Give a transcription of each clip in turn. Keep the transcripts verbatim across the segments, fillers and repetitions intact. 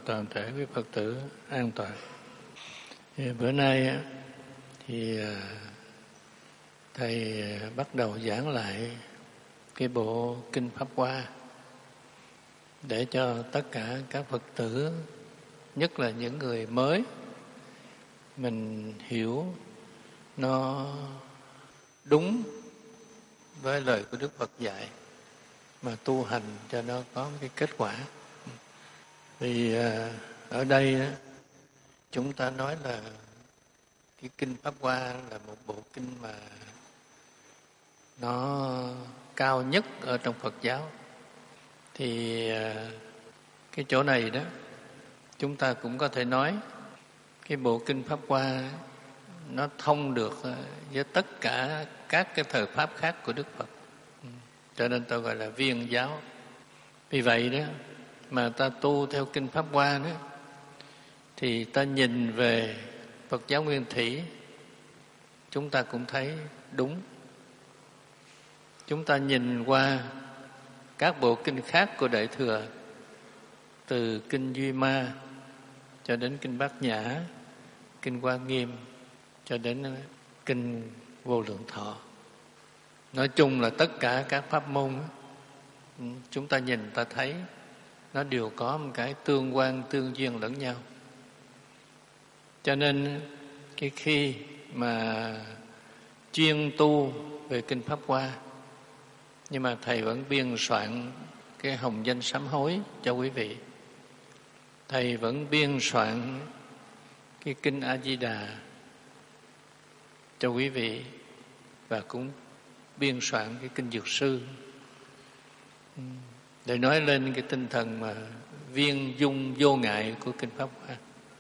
toàn thể quý Phật tử an toàn. Thì bữa nay thì thầy bắt đầu giảng lại cái bộ kinh Pháp Hoa để cho tất cả các Phật tử, nhất là những người mới, mình hiểu nó đúng với lời của Đức Phật dạy mà tu hành cho nó có cái kết quả. Vì ở đây chúng ta nói là cái kinh Pháp Hoa là một bộ kinh mà nó cao nhất ở trong Phật giáo. Thì cái chỗ này đó chúng ta cũng có thể nói cái bộ kinh Pháp Hoa nó thông được với tất cả các cái thời pháp khác của Đức Phật, cho nên tôi gọi là viên giáo. Vì vậy đó mà ta tu theo kinh Pháp Hoa đó thì ta nhìn về Phật giáo nguyên thủy, chúng ta cũng thấy đúng. Chúng ta nhìn qua các bộ kinh khác của Đại Thừa, từ kinh Duy Ma cho đến kinh Bát Nhã, kinh Hoa Nghiêm cho đến kinh Vô Lượng Thọ. Nói chung là tất cả các pháp môn chúng ta nhìn ta thấy nó đều có một cái tương quan tương duyên lẫn nhau. Cho nên cái khi mà chuyên tu về kinh Pháp Hoa, nhưng mà thầy vẫn biên soạn cái hồng danh sám hối cho quý vị. Thầy vẫn biên soạn cái kinh A Di Đà cho quý vị, và cũng biên soạn cái kinh Dược Sư để nói lên cái tinh thần mà viên dung vô ngại của kinh Pháp Hoa.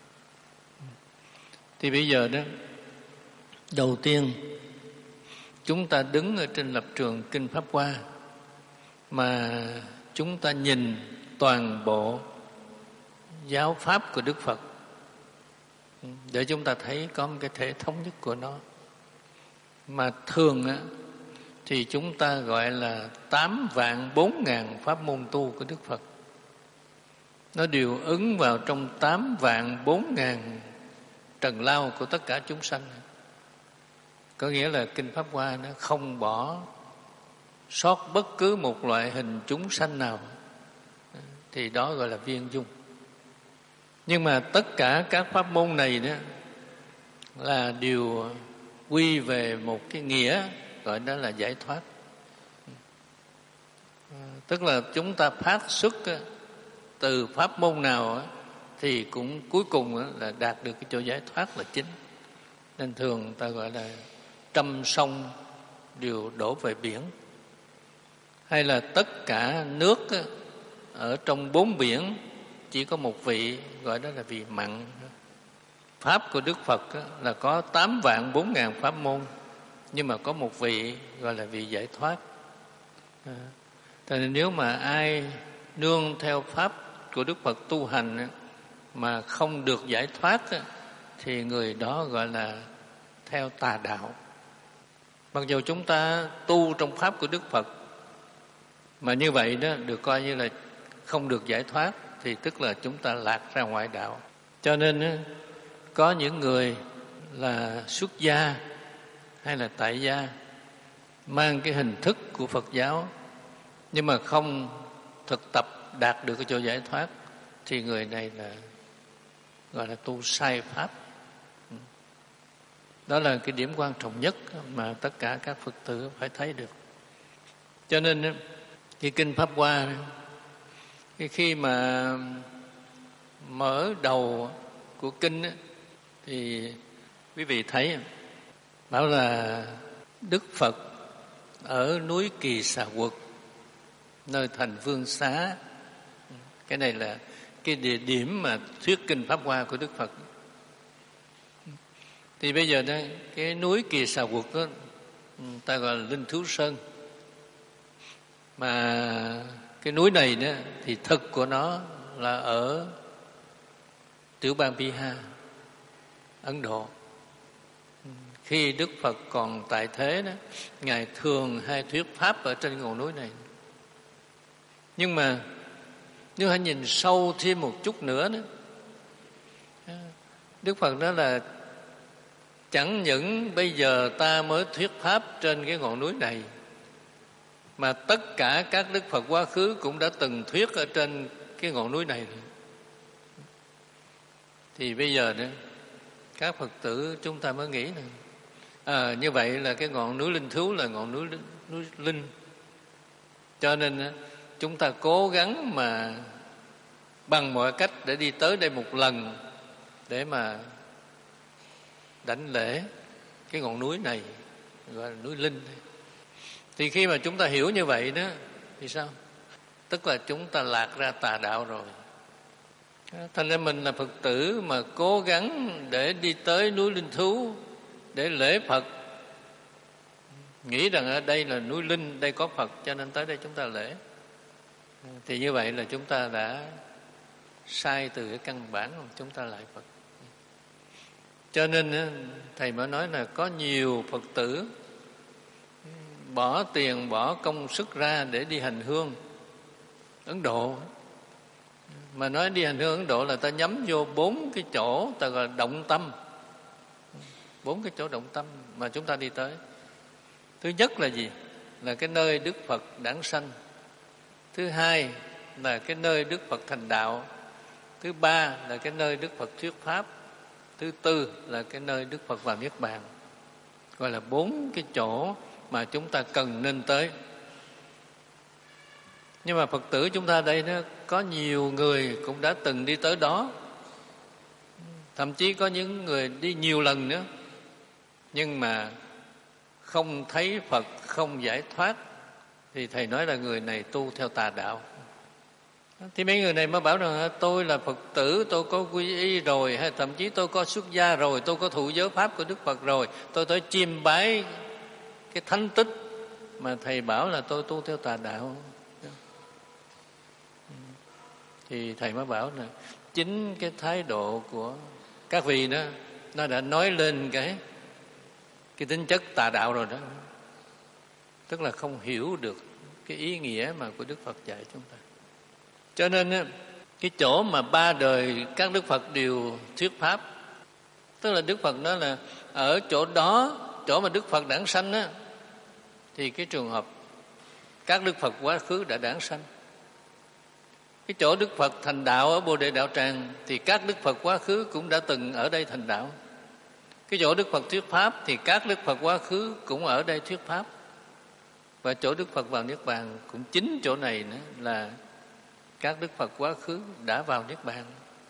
Thì bây giờ đó, đầu tiên chúng ta đứng ở trên lập trường kinh Pháp Hoa mà chúng ta nhìn toàn bộ giáo pháp của Đức Phật để chúng ta thấy có một cái thể thống nhất của nó. Mà thường á, thì chúng ta gọi là tám vạn bốn ngàn pháp môn tu của Đức Phật. Nó đều ứng vào trong tám vạn bốn ngàn trần lao của tất cả chúng sanh. Có nghĩa là kinh Pháp Hoa nó không bỏ sót bất cứ một loại hình chúng sanh nào, thì đó gọi là viên dung. Nhưng mà tất cả các pháp môn này đó là đều quy về một cái nghĩa gọi đó là giải thoát. Tức là chúng ta phát xuất từ pháp môn nào thì cũng cuối cùng là đạt được cái chỗ giải thoát là chính. Nên thường ta gọi là trăm sông đều đổ về biển, hay là tất cả nước ở trong bốn biển chỉ có một vị, gọi đó là vị mặn. Pháp của Đức Phật là có tám vạn bốn ngàn pháp môn, nhưng mà có một vị gọi là vị giải thoát. À, cho nên nếu mà ai nương theo pháp của Đức Phật tu hành mà không được giải thoát thì người đó gọi là theo tà đạo. Mặc dù chúng ta tu trong pháp của Đức Phật mà như vậy đó được coi như là không được giải thoát, thì tức là chúng ta lạc ra ngoại đạo. Cho nên có những người là xuất gia hay là tại gia mang cái hình thức của Phật giáo nhưng mà không thực tập đạt được cái chỗ giải thoát, thì người này là gọi là tu sai pháp. Đó là cái điểm quan trọng nhất mà tất cả các Phật tử phải thấy được. Cho nên cái kinh Pháp Hoa, cái khi mà mở đầu của kinh thì quý vị thấy bảo là Đức Phật ở núi Kỳ Xà Quật, nơi thành Vương Xá. Cái này là cái địa điểm mà thuyết kinh Pháp Hoa của Đức Phật. Thì bây giờ đó, cái núi Kỳ Xà Quật đó, ta gọi là Linh Thú Sơn. Mà cái núi này đó, thì thực của nó là ở tiểu bang Bihar, Ấn Độ. Khi Đức Phật còn tại thế đó, Ngài thường hay thuyết pháp ở trên ngọn núi này. Nhưng mà nếu hãy nhìn sâu thêm một chút nữa đó, Đức Phật nói là chẳng những bây giờ ta mới thuyết pháp trên cái ngọn núi này, mà tất cả các Đức Phật quá khứ cũng đã từng thuyết ở trên cái ngọn núi này. Thì bây giờ đó, các Phật tử chúng ta mới nghĩ là à, như vậy là cái ngọn núi Linh Thứu là ngọn núi, núi Linh. Cho nên chúng ta cố gắng mà bằng mọi cách để đi tới đây một lần để mà đảnh lễ cái ngọn núi này, gọi là núi Linh. Thì khi mà chúng ta hiểu như vậy đó thì sao? Tức là chúng ta lạc ra tà đạo rồi. Thành ra mình là Phật tử mà cố gắng để đi tới núi Linh Thứu để lễ Phật, nghĩ rằng ở đây là núi Linh, đây có Phật cho nên tới đây chúng ta lễ, thì như vậy là chúng ta đã sai từ cái căn bản của chúng ta lại Phật. Cho nên Thầy mới nói là có nhiều Phật tử bỏ tiền, bỏ công sức ra để đi hành hương Ấn Độ. Mà nói đi hành hương Ấn Độ là ta nhắm vô bốn cái chỗ ta gọi là động tâm. Bốn cái chỗ động tâm mà chúng ta đi tới. Thứ nhất là gì? Là cái nơi Đức Phật đản sanh. Thứ hai là cái nơi Đức Phật thành đạo. Thứ ba là cái nơi Đức Phật thuyết pháp. Thứ tư là cái nơi Đức Phật vào Niết Bàn. Gọi là bốn cái chỗ mà chúng ta cần nên tới. Nhưng mà Phật tử chúng ta đây đó, có nhiều người cũng đã từng đi tới đó. Thậm chí có những người đi nhiều lần nữa. Nhưng mà không thấy Phật, không giải thoát, thì Thầy nói là người này tu theo tà đạo. Thì mấy người này mới bảo rằng tôi là Phật tử, tôi có quy y rồi, hay thậm chí tôi có xuất gia rồi, tôi có thụ giới pháp của Đức Phật rồi, tôi tới chiêm bái cái thánh tích mà Thầy bảo là tôi tu theo tà đạo. Thì Thầy mới bảo là chính cái thái độ của các vị đó, nó đã nói lên cái cái tính chất tà đạo rồi đó. Tức là không hiểu được cái ý nghĩa mà của Đức Phật dạy chúng ta. Cho nên cái chỗ mà ba đời các Đức Phật đều thuyết pháp, tức là Đức Phật nói là ở chỗ đó, chỗ mà Đức Phật đản sanh á, thì cái trường hợp các Đức Phật quá khứ đã đản sanh. Cái chỗ Đức Phật thành đạo ở Bồ Đề Đạo Tràng thì các Đức Phật quá khứ cũng đã từng ở đây thành đạo. Cái chỗ Đức Phật thuyết pháp thì các Đức Phật quá khứ cũng ở đây thuyết pháp. Và chỗ Đức Phật vào Niết Bàn cũng chính chỗ này nữa là các Đức Phật quá khứ đã vào Niết Bàn.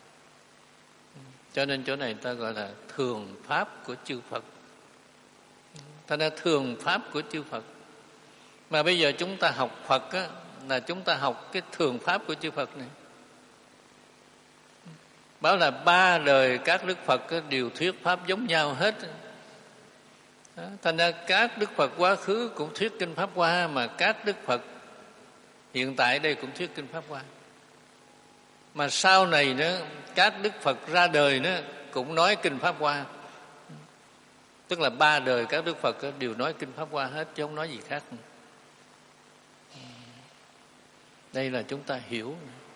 Cho nên chỗ này ta gọi là thường pháp của chư Phật. Ta đã thường pháp của chư Phật. Mà bây giờ chúng ta học Phật á, là chúng ta học cái thường pháp của chư Phật này. Bảo là ba đời các Đức Phật đều thuyết pháp giống nhau hết. Đó, thành ra các Đức Phật quá khứ cũng thuyết kinh Pháp Hoa, mà các Đức Phật hiện tại đây cũng thuyết kinh Pháp Hoa. Mà sau này nữa, các Đức Phật ra đời nữa cũng nói kinh Pháp Hoa. Tức là ba đời các Đức Phật đều nói kinh Pháp Hoa hết, chứ không nói gì khác. Đây là chúng ta hiểu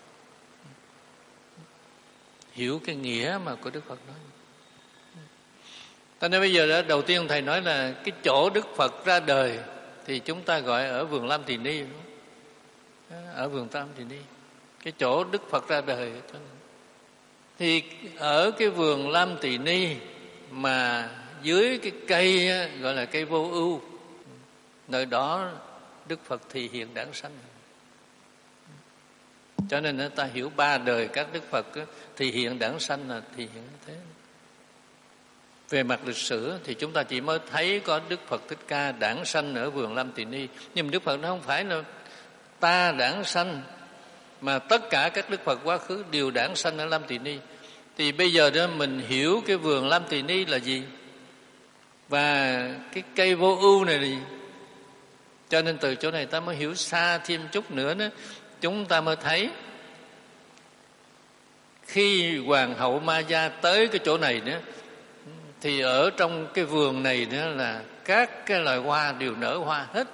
hiểu cái nghĩa mà của Đức Phật nói. Cho nên bây giờ đó, đầu tiên Thầy nói là cái chỗ Đức Phật ra đời thì chúng ta gọi ở vườn Lam Tỳ Ni, ở vườn Tam Tỳ Ni, cái chỗ Đức Phật ra đời. Thì ở cái vườn Lam Tỳ Ni mà dưới cái cây gọi là cây Vô Ưu, nơi đó Đức Phật thì hiện đản sanh. Cho nên ta hiểu ba đời các Đức Phật thì hiện đản sanh là thì hiện như thế. Về mặt lịch sử thì chúng ta chỉ mới thấy có Đức Phật Thích Ca đản sanh ở vườn Lam Tỳ Ni. Nhưng Đức Phật nó không phải là ta đản sanh, mà tất cả các Đức Phật quá khứ đều đản sanh ở Lam Tỳ Ni. Thì bây giờ đó mình hiểu cái vườn Lam Tỳ Ni là gì, và cái cây Vô Ưu này là gì. Cho nên từ chỗ này ta mới hiểu xa thêm chút nữa đó, chúng ta mới thấy khi Hoàng hậu Ma Gia tới cái chỗ này nữa, thì ở trong cái vườn này nữa là các cái loài hoa đều nở hoa hết.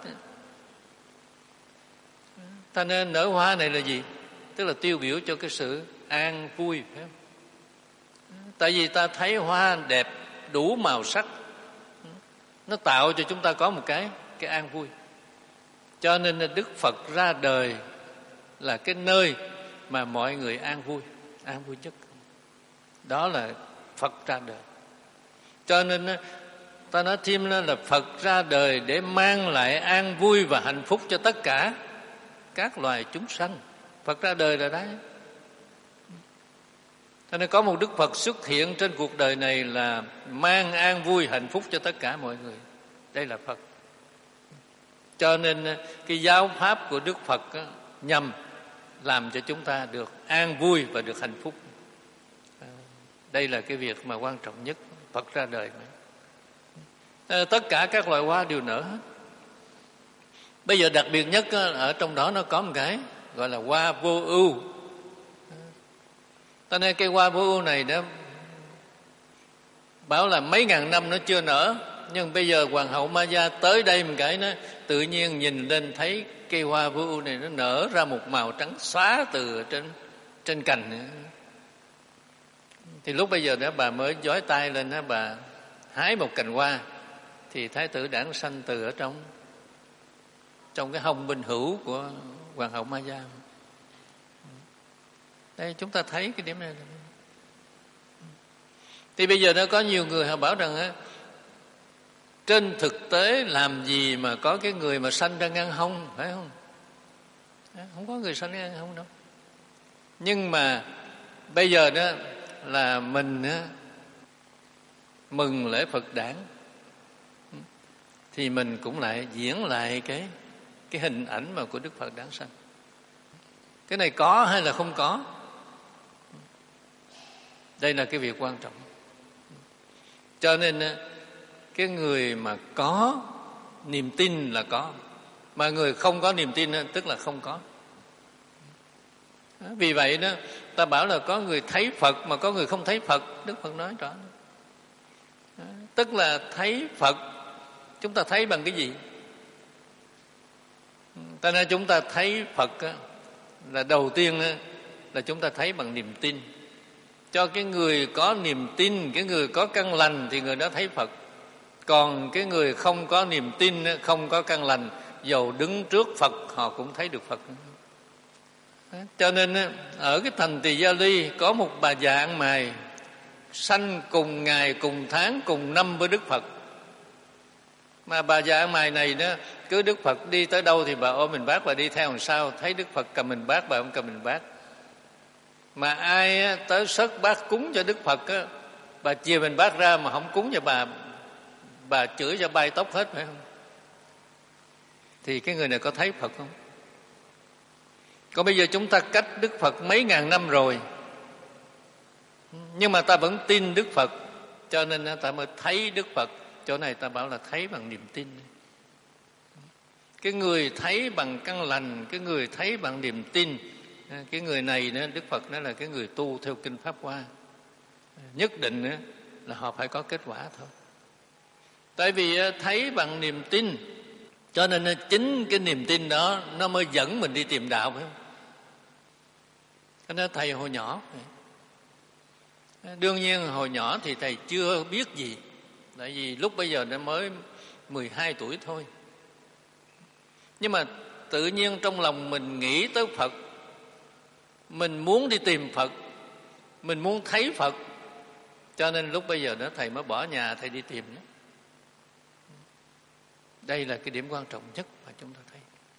Ta nên nở hoa này là gì? Tức là tiêu biểu cho cái sự an vui, phải không? Tại vì ta thấy hoa đẹp đủ màu sắc, nó tạo cho chúng ta có một cái cái an vui. Cho nên Đức Phật ra đời là cái nơi mà mọi người an vui, an vui nhất. Đó là Phật ra đời. Cho nên ta nói thêm là Phật ra đời để mang lại an vui và hạnh phúc cho tất cả các loài chúng sanh. Phật ra đời là đấy. Cho nên có một Đức Phật xuất hiện trên cuộc đời này là mang an vui hạnh phúc cho tất cả mọi người. Đây là Phật. Cho nên cái giáo pháp của Đức Phật nhằm làm cho chúng ta được an vui và được hạnh phúc. Đây là cái việc mà quan trọng nhất. Phật ra đời mà. Tất cả các loài hoa đều nở hết. Bây giờ đặc biệt nhất ở trong đó nó có một cái gọi là hoa vô ưu. Cho nên cây hoa vô ưu này đó bảo là mấy ngàn năm nó chưa nở, nhưng bây giờ Hoàng hậu Ma tới đây một cái nó tự nhiên nhìn lên thấy cây hoa vô ưu này nó nở ra một màu trắng xóa từ trên trên cành. Thì lúc bây giờ đó bà mới giói tay lên đó, bà hái một cành hoa, thì Thái tử Đản Sanh từ ở trong trong cái hông bên hữu của Hoàng hậu Ma. Đây chúng ta thấy cái điểm này. Thì bây giờ nó có nhiều người họ bảo rằng á, trên thực tế làm gì mà có cái người mà sanh ra ngang hông, phải không? Không có người sanh ra ngang hông đâu. Nhưng mà bây giờ đó là mình á, mừng lễ Phật đản thì mình cũng lại diễn lại cái cái hình ảnh mà của Đức Phật đản sanh. Cái này có hay là không có? Đây là cái việc quan trọng. Cho nên cái người mà có niềm tin là có, mà người không có niềm tin tức là không có. Vì vậy đó ta bảo là có người thấy Phật mà có người không thấy Phật. Đức Phật nói rõ. Tức là thấy Phật, chúng ta thấy bằng cái gì? Ta nói chúng ta thấy Phật là đầu tiên là chúng ta thấy bằng niềm tin. Cho cái người có niềm tin, cái người có căn lành thì người đó thấy Phật. Còn cái người không có niềm tin, không có căn lành, dầu đứng trước Phật họ cũng thấy được Phật. Cho nên ở cái thành Tỳ Gia Ly có một bà già ăn mày sanh cùng ngày, cùng tháng, cùng năm với Đức Phật. Mà bà già ăn mày này đó, cứ Đức Phật đi tới đâu thì bà ôm mình bát, bà đi theo làm sao. Thấy Đức Phật cầm mình bát, bà không cầm mình bát. Mà ai tới sớt bát cúng cho Đức Phật á, bà chia mình bát ra mà không cúng cho bà, bà chửi cho bay tóc hết, phải không? Thì cái người này có thấy Phật không? Còn bây giờ chúng ta cách Đức Phật mấy ngàn năm rồi, nhưng mà ta vẫn tin Đức Phật, cho nên ta mới thấy Đức Phật. Chỗ này ta bảo là thấy bằng niềm tin. Cái người thấy bằng căn lành, cái người thấy bằng niềm tin, cái người này nữa, Đức Phật nói là cái người tu theo kinh Pháp Hoa. Nhất định nữa là họ phải có kết quả thôi. Tại vì thấy bằng niềm tin, cho nên chính cái niềm tin đó nó mới dẫn mình đi tìm đạo, phải không? Cái đó thầy hồi nhỏ, đương nhiên hồi nhỏ thì thầy chưa biết gì, tại vì lúc bây giờ nó mới mười hai tuổi thôi. Nhưng mà tự nhiên trong lòng mình nghĩ tới Phật, mình muốn đi tìm Phật, mình muốn thấy Phật, cho nên lúc bây giờ đó thầy mới bỏ nhà thầy đi tìm đó. Đây là cái điểm quan trọng nhất mà chúng ta thấy.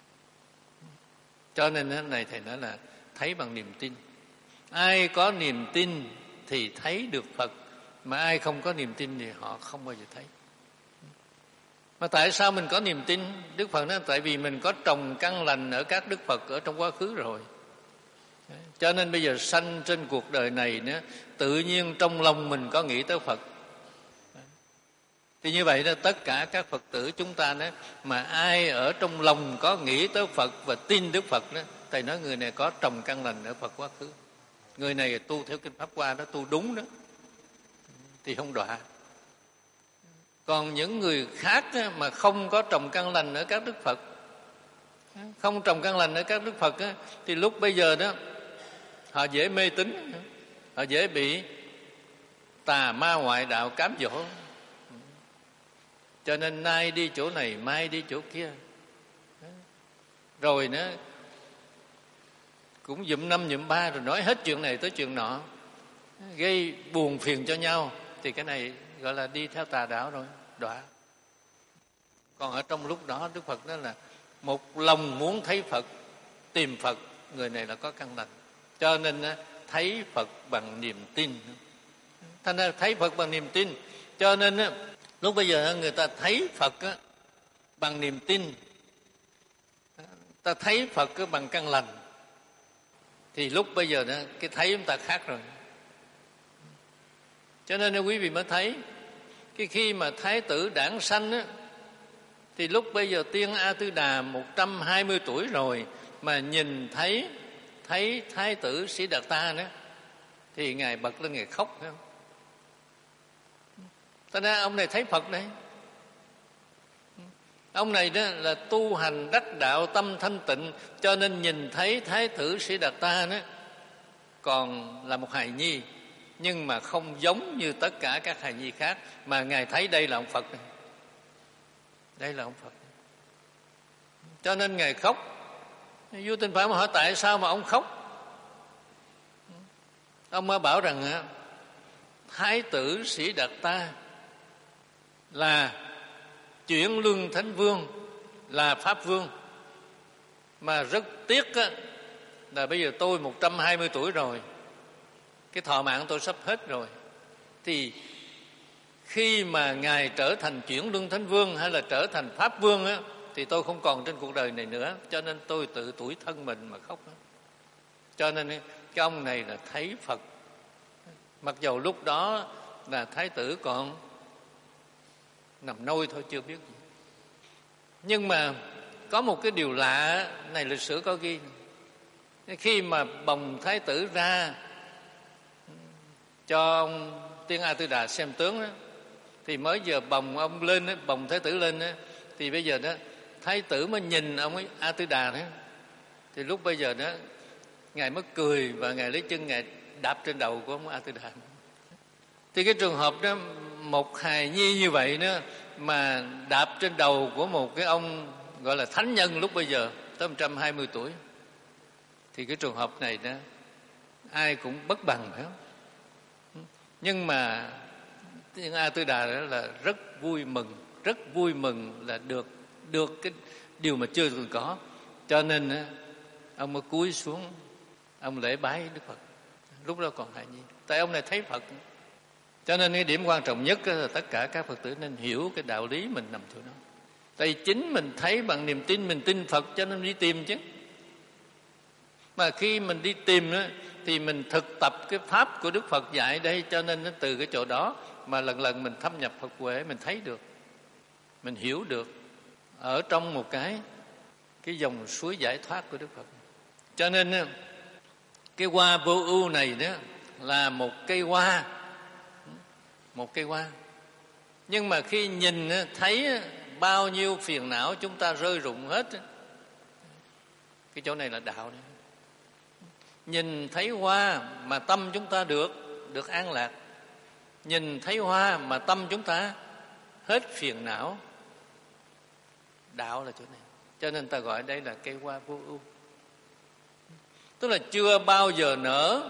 Cho nên này thầy nói là thấy bằng niềm tin. Ai có niềm tin thì thấy được Phật, mà ai không có niềm tin thì họ không bao giờ thấy. Mà tại sao mình có niềm tin? Đức Phật nói tại vì mình có trồng căn lành ở các Đức Phật ở trong quá khứ rồi. Cho nên bây giờ sanh trên cuộc đời này nữa, tự nhiên trong lòng mình có nghĩ tới Phật. Thì như vậy đó, tất cả các Phật tử chúng ta đó, mà ai ở trong lòng có nghĩ tới Phật và tin Đức Phật đó, thầy nói người này có trồng căn lành ở Phật quá khứ. Người này tu theo kinh Pháp Hoa đó, tu đúng đó, thì không đọa. Còn những người khác đó, mà không có trồng căn lành ở các Đức Phật, không trồng căn lành ở các Đức Phật đó, thì lúc bây giờ đó họ dễ mê tín, họ dễ bị tà ma ngoại đạo cám dỗ. Cho nên nay đi chỗ này, mai đi chỗ kia. Rồi nữa cũng dụm năm dụm ba, rồi nói hết chuyện này tới chuyện nọ, gây buồn phiền cho nhau. Thì cái này gọi là đi theo tà đạo rồi, đọa. Còn ở trong lúc đó Đức Phật nói là một lòng muốn thấy Phật, tìm Phật, người này là có căn lành. Cho nên thấy Phật bằng niềm tin. Thành ra thấy Phật bằng niềm tin. Cho nên lúc bây giờ người ta thấy Phật bằng niềm tin, ta thấy Phật bằng căn lành, thì lúc bây giờ đó, cái thấy chúng ta khác rồi. Cho nên quý vị mới thấy cái khi mà Thái tử đản sanh á, thì lúc bây giờ Tiên A Tư Đà một trăm hai mươi tuổi rồi mà nhìn thấy thấy Thái tử Sĩ Đạt Ta đó, thì Ngài bật lên Ngài khóc, phải không? Cho nên ông này thấy Phật đấy. Ông này đó là tu hành đắc đạo, tâm thanh tịnh, cho nên nhìn thấy Thái tử Sĩ Đạt Ta đó còn là một hài nhi, nhưng mà không giống như tất cả các hài nhi khác, mà Ngài thấy đây là ông Phật này. Đây là ông Phật. Cho nên Ngài khóc. Vua Tinh Phạn mà hỏi tại sao mà ông khóc? Ông mới bảo rằng Thái tử Sĩ Đạt Ta là chuyển luân thánh vương, là pháp vương, mà rất tiếc á, là bây giờ tôi một trăm hai mươi tuổi rồi, cái thọ mạng tôi sắp hết rồi, thì khi mà Ngài trở thành chuyển luân thánh vương hay là trở thành pháp vương á, thì tôi không còn trên cuộc đời này nữa, cho nên tôi tự tủi thân mình mà khóc. Cho nên cái ông này là thấy Phật, mặc dầu lúc đó là Thái tử còn nằm nôi thôi, chưa biết gì. Nhưng mà có một cái điều lạ này, lịch sử có ghi. Khi mà bồng Thái tử ra cho ông Tiên A Tư Đà xem tướng đó, thì mới giờ bồng ông lên đó, bồng Thái tử lên đó, thì bây giờ đó Thái tử mới nhìn ông ấy A Tư Đà đó, thì lúc bây giờ đó Ngài mới cười và Ngài lấy chân Ngài đạp trên đầu của ông A Tư Đà. Thì cái trường hợp đó, một hài nhi như vậy đó mà đạp trên đầu của một cái ông gọi là thánh nhân lúc bây giờ tới một trăm hai mươi tuổi, thì cái trường hợp này đó ai cũng bất bằng, phải không? Nhưng mà Tiên A Tư Đà đó là rất vui mừng, rất vui mừng là được được cái điều mà chưa từng có. Cho nên đó, ông mới cúi xuống, ông lễ bái Đức Phật. Lúc đó còn hài nhi, tại ông này thấy Phật. Cho nên cái điểm quan trọng nhất là tất cả các Phật tử nên hiểu cái đạo lý mình nằm chỗ đó. Tại chính mình thấy bằng niềm tin, mình tin Phật cho nên đi tìm chứ. Mà khi mình đi tìm đó, thì mình thực tập cái pháp của Đức Phật dạy đây, cho nên nó từ cái chỗ đó mà lần lần mình thâm nhập Phật huệ, mình thấy được, mình hiểu được ở trong một cái cái dòng suối giải thoát của Đức Phật. Cho nên cái hoa vô ưu này đó là một cây hoa, một cây hoa. Nhưng mà khi nhìn thấy bao nhiêu phiền não chúng ta rơi rụng hết, cái chỗ này là đạo này. Nhìn thấy hoa mà tâm chúng ta được được an lạc, nhìn thấy hoa mà tâm chúng ta hết phiền não, đạo là chỗ này. Cho nên ta gọi đây là cây hoa vô ưu, tức là chưa bao giờ nở.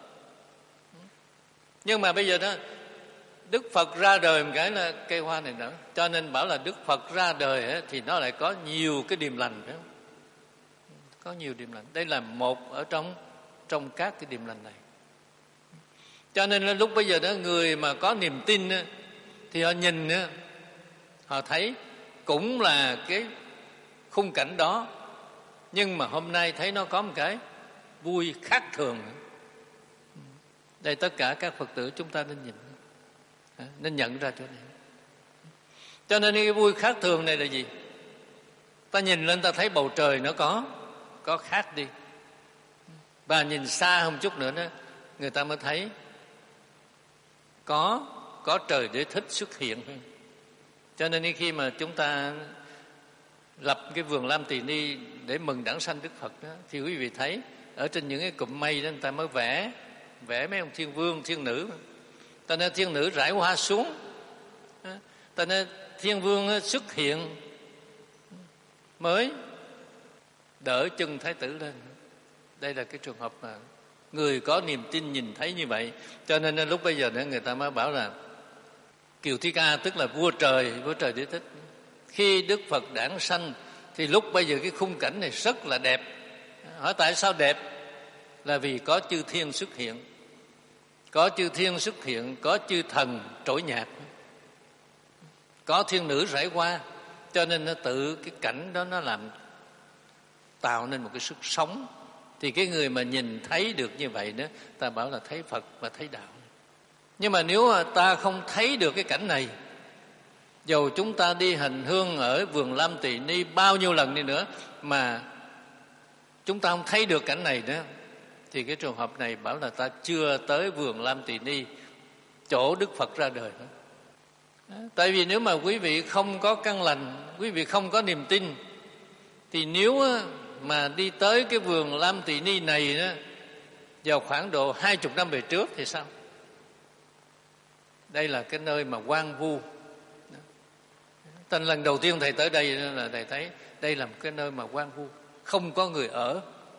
Nhưng mà bây giờ đó Đức Phật ra đời một cái là cây hoa này nở. Cho nên bảo là Đức Phật ra đời ấy, thì nó lại có nhiều cái điềm lành, phải không? Có nhiều điềm lành. Đây là một ở trong trong các cái điềm lành này. Cho nên là lúc bây giờ đó người mà có niềm tin ấy, thì họ nhìn ấy, họ thấy cũng là cái khung cảnh đó, nhưng mà hôm nay thấy nó có một cái vui khác thường. Đây tất cả các Phật tử chúng ta nên nhìn, nên nhận ra chỗ này. Cho nên cái vui khác thường này là gì? Ta nhìn lên ta thấy bầu trời nó có có khác đi, và nhìn xa hơn chút nữa đó, người ta mới thấy có có trời để thích xuất hiện. Cho nên khi mà chúng ta lập cái vườn Lam Tỳ Ni để mừng đản sanh Đức Phật đó, thì quý vị thấy ở trên những cái cụm mây đó người ta mới vẽ vẽ mấy ông thiên vương thiên nữ, ta nên thiên nữ rải hoa xuống, ta nên thiên vương xuất hiện mới đỡ chân thái tử lên. Đây là cái trường hợp mà người có niềm tin nhìn thấy như vậy. Cho nên lúc bây giờ nữa người ta mới bảo là Kiều Thi Ca tức là vua trời, vua trời Đế Thích. Khi Đức Phật đản sanh thì lúc bây giờ cái khung cảnh này rất là đẹp. Hỏi tại sao đẹp? Là vì có chư thiên xuất hiện. Có chư thiên xuất hiện, có chư thần trỗi nhạc, có thiên nữ rải qua. Cho nên nó tự cái cảnh đó nó làm tạo nên một cái sức sống. Thì cái người mà nhìn thấy được như vậy đó, ta bảo là thấy Phật và thấy đạo. Nhưng mà nếu mà ta không thấy được cái cảnh này, dầu chúng ta đi hành hương ở vườn Lam Tỳ Ni bao nhiêu lần đi nữa mà chúng ta không thấy được cảnh này nữa, thì cái trường hợp này bảo là ta chưa tới vườn Lam Tỳ Ni, chỗ Đức Phật ra đời đó. Tại vì nếu mà quý vị không có căn lành, quý vị không có niềm tin, thì nếu mà đi tới cái vườn Lam Tỳ Ni này đó, vào khoảng độ hai chục năm về trước thì sao? Đây là cái nơi mà hoang vu. Thành lần đầu tiên thầy tới đây là thầy thấy đây là một cái nơi mà hoang vu, không có người ở,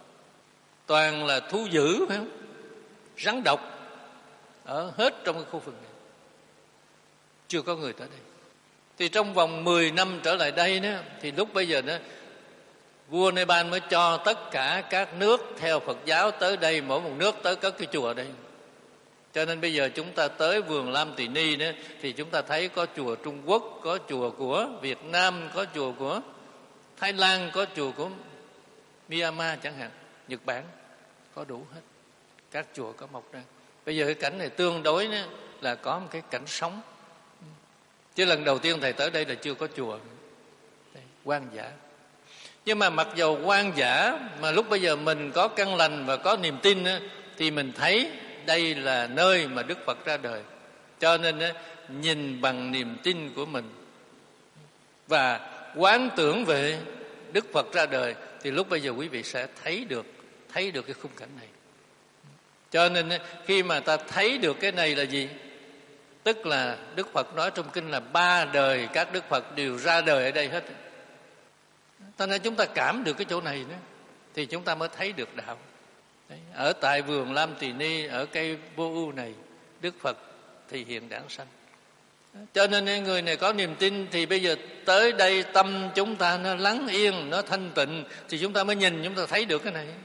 toàn là thú dữ, phải không? Rắn độc ở hết trong cái khu vực này, chưa có người tới đây. Thì trong vòng mười năm trở lại đây đó, thì lúc bây giờ đó vua Nepal mới cho tất cả các nước theo Phật giáo tới đây, mỗi một nước tới có cái chùa ở đây. Cho nên bây giờ chúng ta tới vườn Lam Tỳ Ni đó, thì chúng ta thấy có chùa Trung Quốc, có chùa của Việt Nam, có chùa của Thái Lan, có chùa của Myanmar chẳng hạn, Nhật Bản, có đủ hết. Các chùa có mọc ra. Bây giờ cái cảnh này tương đối đó, là có một cái cảnh sống. Chứ lần đầu tiên thầy tới đây là chưa có chùa, đây, hoang dã. Nhưng mà mặc dầu hoang dã mà lúc bây giờ mình có căn lành và có niềm tin đó, thì mình thấy đây là nơi mà Đức Phật ra đời. Cho nên đó, nhìn bằng niềm tin của mình và quán tưởng về Đức Phật ra đời, thì lúc bây giờ quý vị sẽ thấy được thấy được cái khung cảnh này. Cho nên khi mà ta thấy được cái này là gì? Tức là Đức Phật nói trong kinh là ba đời các Đức Phật đều ra đời ở đây hết. Cho nên chúng ta cảm được cái chỗ này nữa, thì chúng ta mới thấy được đạo. Đấy, ở tại vườn Lam Tỳ Ni, ở cây vô ưu này, Đức Phật thì hiện đản sanh. Cho nên người này có niềm tin, thì bây giờ tới đây tâm chúng ta nó lắng yên, nó thanh tịnh, thì chúng ta mới nhìn, chúng ta thấy được cái này.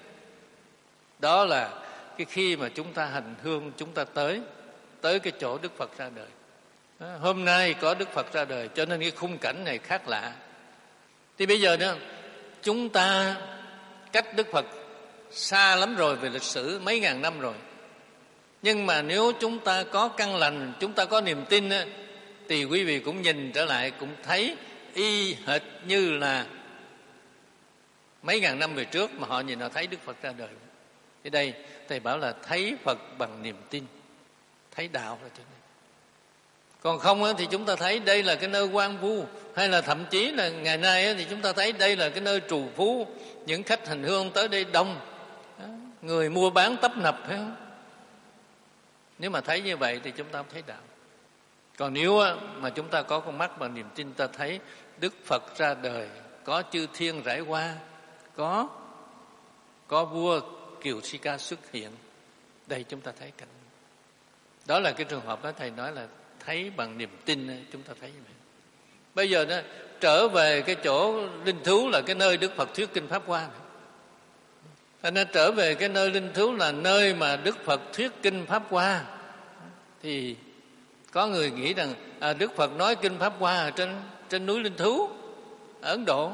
Đó là cái khi mà chúng ta hành hương, chúng ta tới tới cái chỗ Đức Phật ra đời. Hôm nay có Đức Phật ra đời, cho nên cái khung cảnh này khác lạ. Thì bây giờ đó, chúng ta cách Đức Phật xa lắm rồi về lịch sử, mấy ngàn năm rồi. Nhưng mà nếu chúng ta có căn lành, chúng ta có niềm tin, thì quý vị cũng nhìn trở lại, cũng thấy y hệt như là mấy ngàn năm về trước mà họ nhìn họ thấy Đức Phật ra đời. Thì đây thầy bảo là thấy Phật bằng niềm tin, thấy đạo là chỗ này. Còn không thì chúng ta thấy đây là cái nơi hoang vu, hay là thậm chí là ngày nay thì chúng ta thấy đây là cái nơi trù phú, những khách hành hương tới đây đông, người mua bán tấp nập, phải không? Nếu mà thấy như vậy thì chúng ta không thấy đạo. Còn nếu mà chúng ta có con mắt bằng niềm tin, ta thấy Đức Phật ra đời, có chư thiên rải qua, có có vua Kiều Thi Ca xuất hiện, đây chúng ta thấy cảnh. Đó là cái trường hợp đó thầy nói là thấy bằng niềm tin, chúng ta thấy như vậy. Bây giờ đó, trở về cái chỗ linh thú là cái nơi Đức Phật thuyết kinh Pháp Hoa. Thành ra trở về cái nơi linh thú là nơi mà Đức Phật thuyết kinh Pháp Hoa. Thì có người nghĩ rằng à, Đức Phật nói kinh Pháp Hoa ở trên, trên núi linh thú ở Ấn Độ.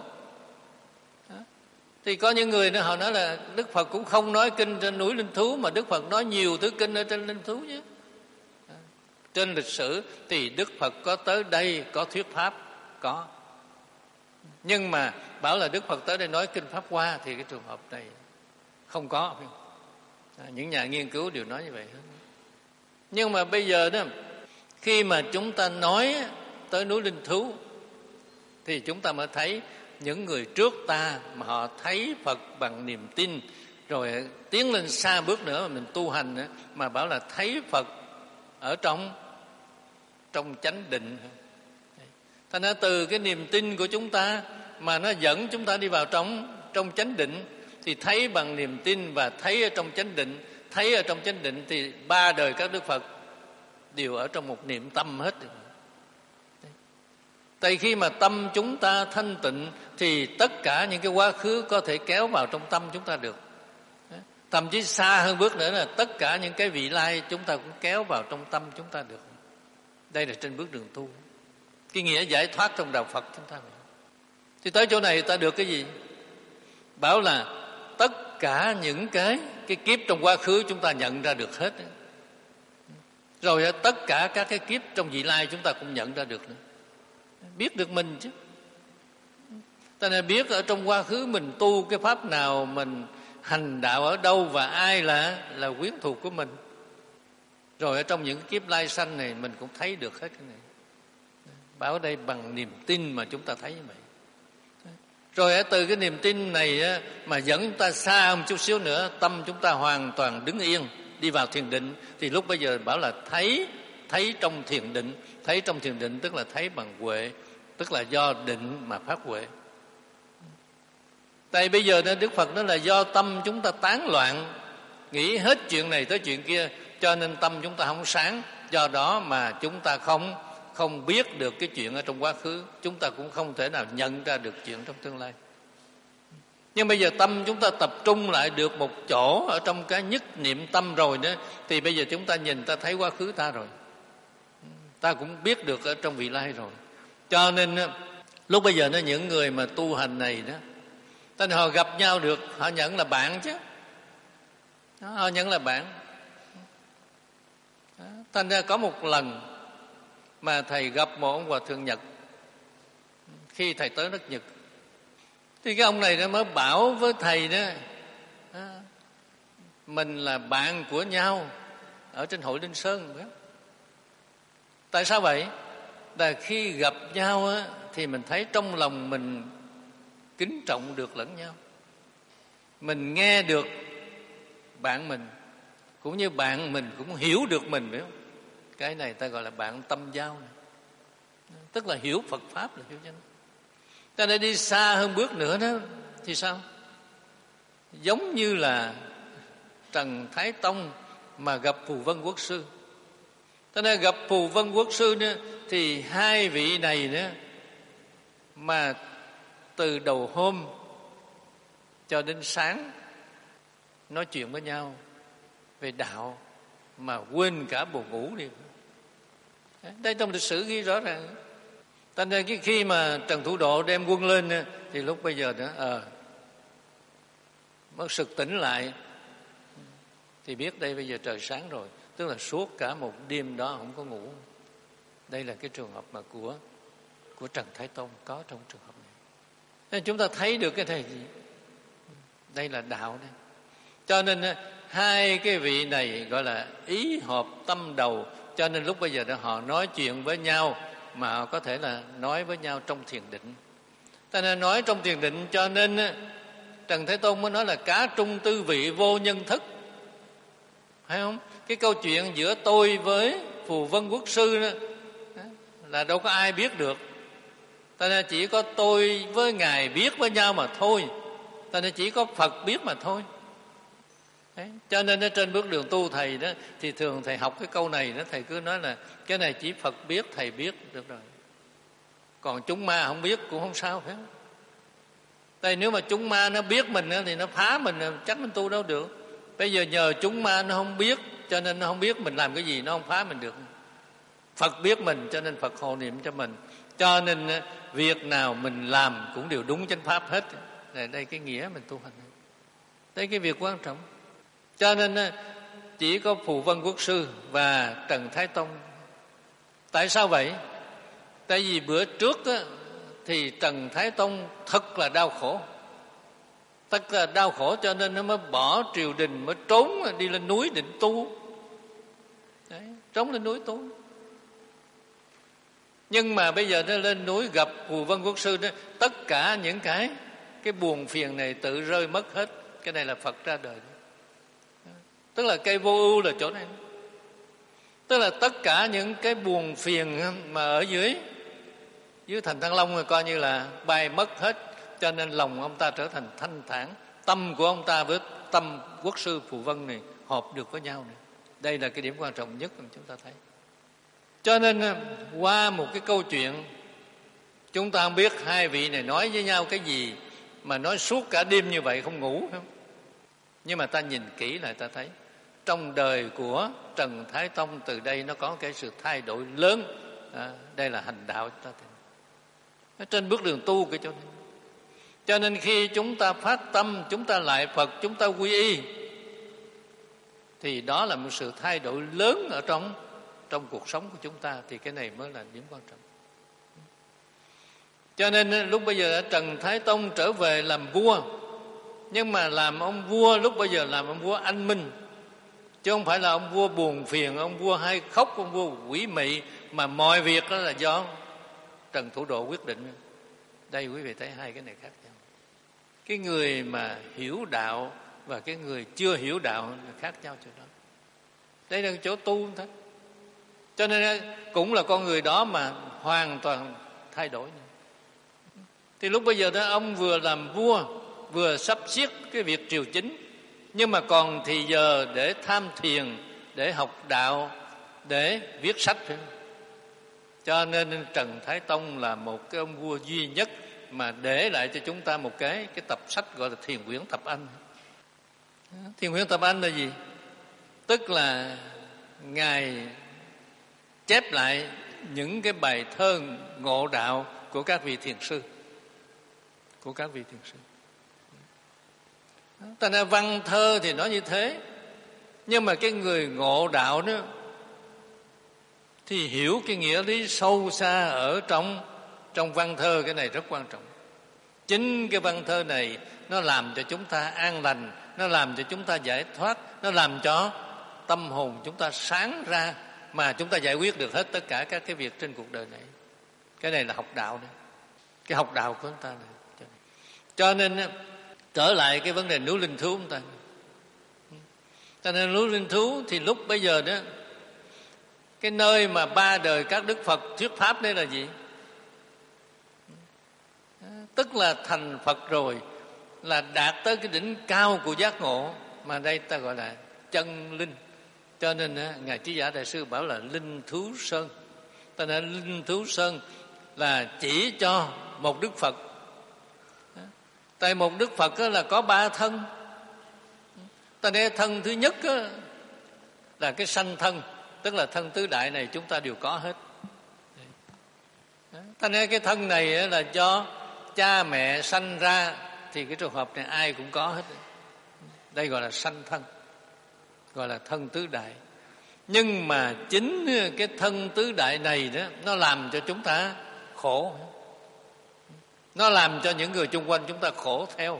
Thì có những người nữa họ nói là Đức Phật cũng không nói kinh trên núi linh thú, mà Đức Phật nói nhiều thứ kinh ở trên linh thú chứ. Trên lịch sử thì Đức Phật có tới đây có thuyết pháp, có. Nhưng mà bảo là Đức Phật tới đây nói kinh Pháp Hoa thì cái trường hợp này không có. À, những nhà nghiên cứu đều nói như vậy hết. Nhưng mà bây giờ đó, khi mà chúng ta nói tới núi linh thú thì chúng ta mới thấy những người trước ta mà họ thấy Phật bằng niềm tin, rồi tiến lên xa bước nữa mà mình tu hành nữa, mà bảo là thấy Phật ở trong trong chánh định. Thành ra từ cái niềm tin của chúng ta mà nó dẫn chúng ta đi vào trong trong chánh định, thì thấy bằng niềm tin và thấy ở trong chánh định. Thấy ở trong chánh định thì ba đời các Đức Phật đều ở trong một niệm tâm hết. Tại khi mà tâm chúng ta thanh tịnh thì tất cả những cái quá khứ có thể kéo vào trong tâm chúng ta được. Thậm chí xa hơn bước nữa là tất cả những cái vị lai chúng ta cũng kéo vào trong tâm chúng ta được. Đây là trên bước đường tu. Cái nghĩa giải thoát trong đạo Phật chúng ta. Thì tới chỗ này ta được cái gì? Bảo là tất cả những cái cái kiếp trong quá khứ chúng ta nhận ra được hết. Rồi tất cả các cái kiếp trong vị lai chúng ta cũng nhận ra được nữa. Biết được mình chứ. Ta nên biết ở trong quá khứ mình tu cái pháp nào, mình hành đạo ở đâu và ai là là quyến thuộc của mình. Rồi ở trong những kiếp lai sanh này mình cũng thấy được hết cái này. Bảo ở đây bằng niềm tin mà chúng ta thấy như vậy. Rồi từ cái niềm tin này mà dẫn chúng ta xa một chút xíu nữa, tâm chúng ta hoàn toàn đứng yên, đi vào thiền định. Thì lúc bây giờ bảo là thấy, thấy trong thiền định. Thấy trong thiền định tức là thấy bằng huệ, tức là do định mà phát huệ. Tại bây giờ Đức Phật nói là do tâm chúng ta tán loạn, nghĩ hết chuyện này tới chuyện kia, cho nên tâm chúng ta không sáng. Do đó mà chúng ta không không biết được cái chuyện ở trong quá khứ, chúng ta cũng không thể nào nhận ra được chuyện trong tương lai. Nhưng bây giờ tâm chúng ta tập trung lại được một chỗ ở trong cái nhất niệm tâm rồi nữa, thì bây giờ chúng ta nhìn ta thấy quá khứ ta rồi, ta cũng biết được ở trong vị lai rồi. Cho nên lúc bây giờ nó những người mà tu hành này đó, ta họ gặp nhau được, họ nhận là bạn chứ, họ nhận là bạn. Thành ra có một lần mà thầy gặp một ông Hòa Thượng Nhật, khi thầy tới đất Nhật, thì cái ông này nó mới bảo với thầy đó, mình là bạn của nhau ở trên hội Linh Sơn. Tại sao vậy? Là khi gặp nhau á, thì mình thấy trong lòng mình kính trọng được lẫn nhau, mình nghe được bạn mình, cũng như bạn mình cũng hiểu được mình, phải không? Cái này ta gọi là bạn tâm giao này. Tức là hiểu Phật Pháp, là hiểu cho nó. Ta để đi xa hơn bước nữa đó thì sao? Giống như là Trần Thái Tông mà gặp Phù Vân Quốc Sư. Ta nên gặp Phù Vân Quốc Sư nữa, thì hai vị này nữa mà từ đầu hôm cho đến sáng nói chuyện với nhau về đạo mà quên cả buồn ngủ đi. Đây trong lịch sử ghi rõ ràng. Thành ra cái khi mà Trần Thủ Độ đem quân lên thì lúc bây giờ nữa ờ à, mới sực tỉnh lại, thì biết đây bây giờ trời sáng rồi, tức là suốt cả một đêm đó không có ngủ. Đây là cái trường hợp mà của của Trần Thái Tông có trong trường hợp này. Nên chúng ta thấy được cái này gì? Đây là đạo đây. Cho nên hai cái vị này gọi là ý hợp tâm đầu. Cho nên lúc bây giờ đó họ nói chuyện với nhau mà họ có thể là nói với nhau trong thiền định. Ta nên nói trong thiền định, cho nên Trần Thế Tôn mới nói là cá trung tư vị vô nhân thức. Phải không? Cái câu chuyện giữa tôi với Phù Vân Quốc Sư đó, là đâu có ai biết được. Ta nên chỉ có tôi với Ngài biết với nhau mà thôi. Ta nên chỉ có Phật biết mà thôi. Đấy. Cho nên ở trên bước đường tu thầy đó, thì thường thầy học cái câu này đó, thầy cứ nói là cái này chỉ Phật biết, thầy biết được rồi. Còn chúng ma không biết cũng không sao, phải không? Tại nếu mà chúng ma nó biết mình thì nó phá mình, chắc mình tu đâu được. Bây giờ nhờ chúng ma nó không biết, cho nên nó không biết mình làm cái gì, nó không phá mình được. Phật biết mình, cho nên Phật hộ niệm cho mình. Cho nên việc nào mình làm cũng đều đúng chánh pháp hết. Đây, đây cái nghĩa mình tu hành. Đây cái việc quan trọng. Cho nên chỉ có Phù Vân Quốc Sư và Trần Thái Tông. Tại sao vậy? Tại vì bữa trước á, thì Trần Thái Tông thật là đau khổ. Thật là đau khổ, cho nên nó mới bỏ triều đình, mới trốn đi lên núi định tu. Đấy, trốn lên núi tu. Nhưng mà bây giờ nó lên núi gặp Phù Vân Quốc Sư đó, tất cả những cái cái buồn phiền này tự rơi mất hết. Cái này là Phật ra đời. Tức là cây vô ưu là chỗ này. Tức là tất cả những cái buồn phiền mà ở dưới dưới thành Thăng Long rồi coi như là bay mất hết, cho nên lòng ông ta trở thành thanh thản. Tâm của ông ta với tâm quốc sư Phù Vân này hợp được với nhau này. Đây là cái điểm quan trọng nhất mà chúng ta thấy. Cho nên qua một cái câu chuyện, chúng ta không biết hai vị này nói với nhau cái gì mà nói suốt cả đêm như vậy không ngủ không? Nhưng mà ta nhìn kỹ lại ta thấy trong đời của Trần Thái Tông từ đây nó có cái sự thay đổi lớn. À, đây là hành đạo chúng ta thấy. Ở trên bước đường tu cái chỗ này. Cho nên khi chúng ta phát tâm, chúng ta lại Phật, chúng ta quy y, thì đó là một sự thay đổi lớn ở trong trong cuộc sống của chúng ta. Thì cái này mới là điểm quan trọng. Cho nên lúc bây giờ Trần Thái Tông trở về làm vua, nhưng mà làm ông vua lúc bây giờ làm ông vua anh minh, chứ không phải là ông vua buồn phiền, ông vua hay khóc, ông vua quỷ mị, mà mọi việc đó là do Trần Thủ Độ quyết định. Đây quý vị thấy hai cái này khác nhau. Cái người mà hiểu đạo và cái người chưa hiểu đạo là khác nhau chỗ đó. Đây là chỗ tu thôi. Cho nên cũng là con người đó mà hoàn toàn thay đổi. Thì lúc bây giờ đó ông vừa làm vua, vừa sắp xếp cái việc triều chính, nhưng mà còn thì giờ để tham thiền, để học đạo, để viết sách. Cho nên Trần Thái Tông là một cái ông vua duy nhất mà để lại cho chúng ta một cái cái tập sách gọi là Thiền Quyển Thập Anh. Thiền Quyển Thập Anh là gì? Tức là Ngài chép lại những cái bài thơ ngộ đạo của các vị thiền sư, của các vị thiền sư. Ta nói văn thơ thì nói như thế, nhưng mà cái người ngộ đạo đó thì hiểu cái nghĩa lý sâu xa ở trong trong văn thơ. Cái này rất quan trọng. Chính cái văn thơ này nó làm cho chúng ta an lành, nó làm cho chúng ta giải thoát, nó làm cho tâm hồn chúng ta sáng ra, mà chúng ta giải quyết được hết tất cả các cái việc trên cuộc đời này. Cái này là học đạo đấy, cái học đạo của chúng ta này. Cho nên trở lại cái vấn đề núi Linh Thú chúng ta. Cho nên núi Linh Thú thì lúc bây giờ đó, cái nơi mà ba đời các Đức Phật thuyết pháp đây là gì? Tức là thành Phật rồi, là đạt tới cái đỉnh cao của giác ngộ, mà đây ta gọi là chân linh. Cho nên Ngài Trí Giả Đại Sư bảo là Linh Thú Sơn. Ta nói Linh Thú Sơn là chỉ cho một Đức Phật. Tại một Đức Phật là có ba thân. Ta nói thân thứ nhất là cái sanh thân, tức là thân tứ đại này chúng ta đều có hết. Ta nói cái thân này là do cha mẹ sanh ra, thì cái trường hợp này ai cũng có hết. Đây gọi là sanh thân, gọi là thân tứ đại. Nhưng mà chính cái thân tứ đại này đó, nó làm cho chúng ta khổ, nó làm cho những người chung quanh chúng ta khổ theo.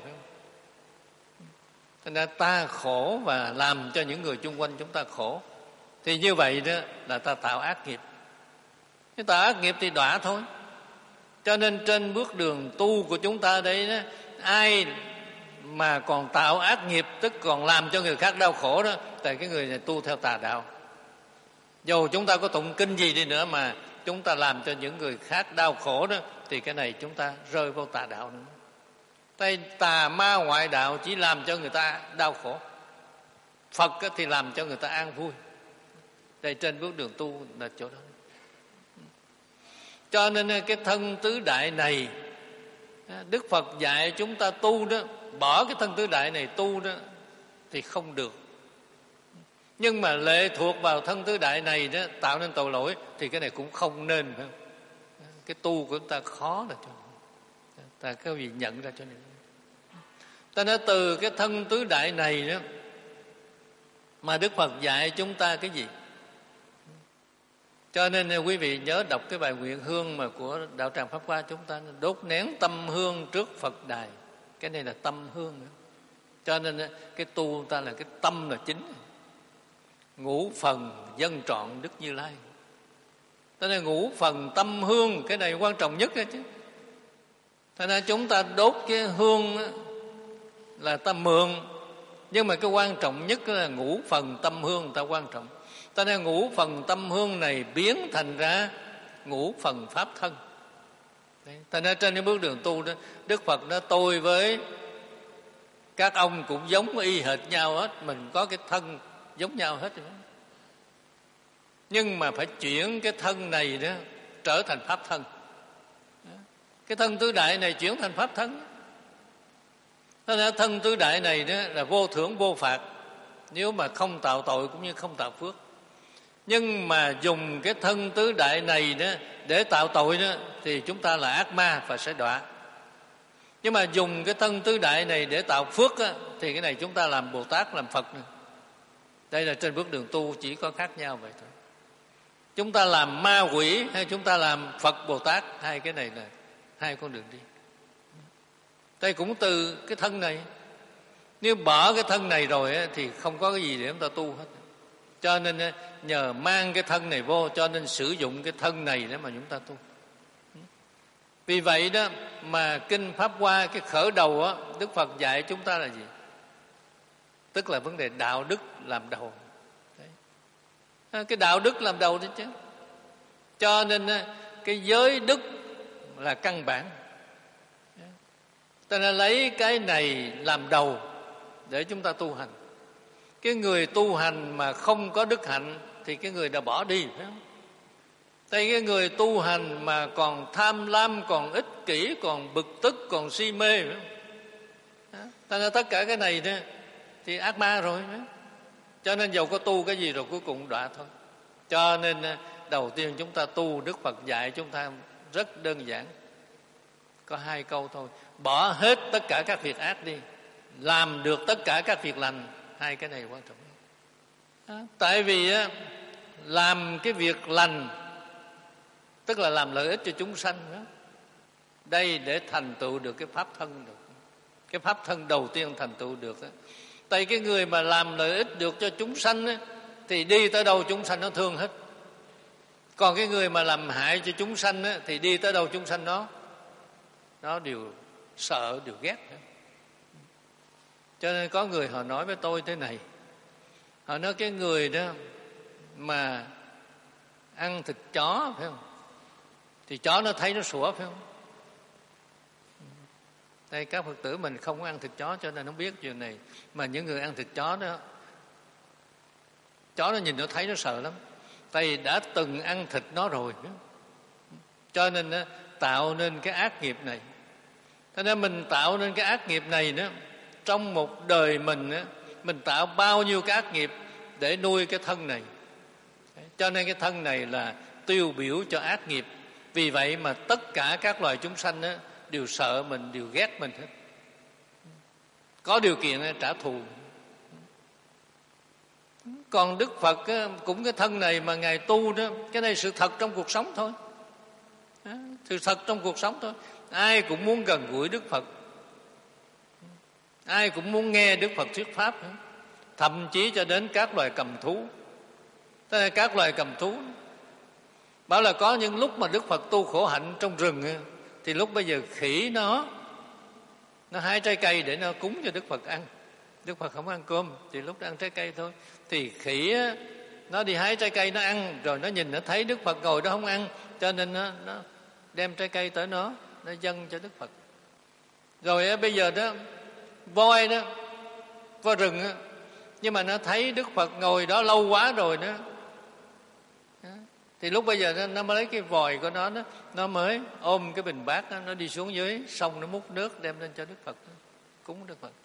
Thành ra ta khổ và làm cho những người chung quanh chúng ta khổ, thì như vậy đó là ta tạo ác nghiệp. Cái tạo ác nghiệp thì đọa thôi. Cho nên trên bước đường tu của chúng ta đây đó, ai mà còn tạo ác nghiệp, tức còn làm cho người khác đau khổ đó, tại cái người này tu theo tà đạo. Dù chúng ta có tụng kinh gì đi nữa mà chúng ta làm cho những người khác đau khổ đó, thì cái này chúng ta rơi vào tà đạo nữa. Tại tà ma ngoại đạo chỉ làm cho người ta đau khổ, Phật thì làm cho người ta an vui. Đây trên bước đường tu là chỗ đó. Cho nên cái thân tứ đại này, Đức Phật dạy chúng ta tu đó, bỏ cái thân tứ đại này tu đó thì không được. Nhưng mà lệ thuộc vào thân tứ đại này đó tạo nên tội lỗi thì cái này cũng không nên. Cái tu của chúng ta khó là cho ta có gì nhận ra cho nên. Ta nói từ cái thân tứ đại này đó mà Đức Phật dạy chúng ta cái gì? Cho nên quý vị nhớ đọc cái bài nguyện hương mà của Đạo Tràng Pháp Hoa chúng ta, đốt nén tâm hương trước Phật đài. Cái này là tâm hương nữa. Cho nên cái tu ta là cái tâm là chính. Ngũ phần dân trọn Đức Như Lai. Cho nên ngũ phần tâm hương, cái này quan trọng nhất đó chứ. Cho nên chúng ta đốt cái hương là ta mượn, nhưng mà cái quan trọng nhất là ngũ phần tâm hương ta quan trọng. Ta nên ngũ phần tâm hương này biến thành ra ngũ phần pháp thân. Ta nói trên cái bước đường tu đó, Đức Phật nói tôi với các ông cũng giống y hệt nhau hết, mình có cái thân giống nhau hết rồi. Nhưng mà phải chuyển cái thân này đó trở thành pháp thân. Cái thân tứ đại này chuyển thành pháp thân. Thế nên thân tứ đại này đó là vô thưởng vô phạt, nếu mà không tạo tội cũng như không tạo phước. Nhưng mà dùng cái thân tứ đại này đó để tạo tội đó thì chúng ta là ác ma và sẽ đọa. Nhưng mà dùng cái thân tứ đại này để tạo phước đó, thì cái này chúng ta làm Bồ Tát, làm Phật nữa. Đây là trên bước đường tu chỉ có khác nhau vậy thôi. Chúng ta làm ma quỷ hay chúng ta làm Phật Bồ Tát, hai cái này là hai con đường đi. Đây cũng từ cái thân này. Nếu bỏ cái thân này rồi thì không có cái gì để chúng ta tu hết. Cho nên nhờ mang cái thân này vô, cho nên sử dụng cái thân này để mà chúng ta tu. Vì vậy đó mà Kinh Pháp Hoa cái khởi đầu á, Đức Phật dạy chúng ta là gì? Tức là vấn đề đạo đức làm đầu. Đấy. Cái đạo đức làm đầu đấy chứ. Cho nên cái giới đức là căn bản. Ta nên lấy cái này làm đầu để chúng ta tu hành. Cái người tu hành mà không có đức hạnh thì cái người đã bỏ đi, phải không? Tại cái người tu hành mà còn tham lam, còn ích kỷ, còn bực tức, còn si mê, phải không? Ta nên tất cả cái này đó thì ác ma rồi. Phải không? Cho nên dầu có tu cái gì rồi cuối cùng đọa thôi. Cho nên đầu tiên chúng ta tu, Đức Phật dạy chúng ta rất đơn giản, có hai câu thôi: bỏ hết tất cả các việc ác đi, làm được tất cả các việc lành. Hai cái này quan trọng. À, tại vì á, làm cái việc lành tức là làm lợi ích cho chúng sanh đó. Đây để thành tựu được cái pháp thân được. Cái pháp thân đầu tiên thành tựu được đó. Tại cái người mà làm lợi ích được cho chúng sanh á, thì đi tới đâu chúng sanh nó thương hết. Còn cái người mà làm hại cho chúng sanh á, thì đi tới đâu chúng sanh nó nó đều sợ, đều ghét. Cho nên có người họ nói với tôi thế này. Họ nói cái người đó mà ăn thịt chó, phải không? Thì chó nó thấy nó sủa, phải không? Đây các Phật tử mình không ăn thịt chó cho nên không biết chuyện này. Mà những người ăn thịt chó đó, chó nó nhìn nó thấy nó sợ lắm. Tại vì đã từng ăn thịt nó rồi. Cho nên đó, tạo nên cái ác nghiệp này. Thế nên mình tạo nên cái ác nghiệp này đó, trong một đời mình đó, mình tạo bao nhiêu cái ác nghiệp để nuôi cái thân này. Cho nên cái thân này là tiêu biểu cho ác nghiệp. Vì vậy mà tất cả các loài chúng sanh đó, đều sợ mình, đều ghét mình hết. Có điều kiện trả thù. Còn Đức Phật cũng cái thân này mà Ngài tu đó, cái này sự thật trong cuộc sống thôi. Sự thật trong cuộc sống thôi. Ai cũng muốn gần gũi Đức Phật, ai cũng muốn nghe Đức Phật thuyết pháp, thậm chí cho đến các loài cầm thú. Thế nên các loài cầm thú bảo là có những lúc mà Đức Phật tu khổ hạnh trong rừng, thì lúc bây giờ khỉ nó nó hái trái cây để nó cúng cho Đức Phật ăn. Đức Phật không ăn cơm thì lúc đó ăn trái cây thôi. Thì khỉ nó đi hái trái cây nó ăn, rồi nó nhìn nó thấy Đức Phật ngồi đó không ăn, cho nên nó, nó đem trái cây tới nó nó dâng cho Đức Phật. Rồi bây giờ đó voi đó, voi rừng đó, nhưng mà nó thấy Đức Phật ngồi đó lâu quá rồi đó, thì lúc bây giờ nó, nó mới lấy cái vòi của nó, nó nó mới ôm cái bình bát đó, nó đi xuống dưới sông, nó múc nước đem lên cho Đức Phật, cúng Đức Phật.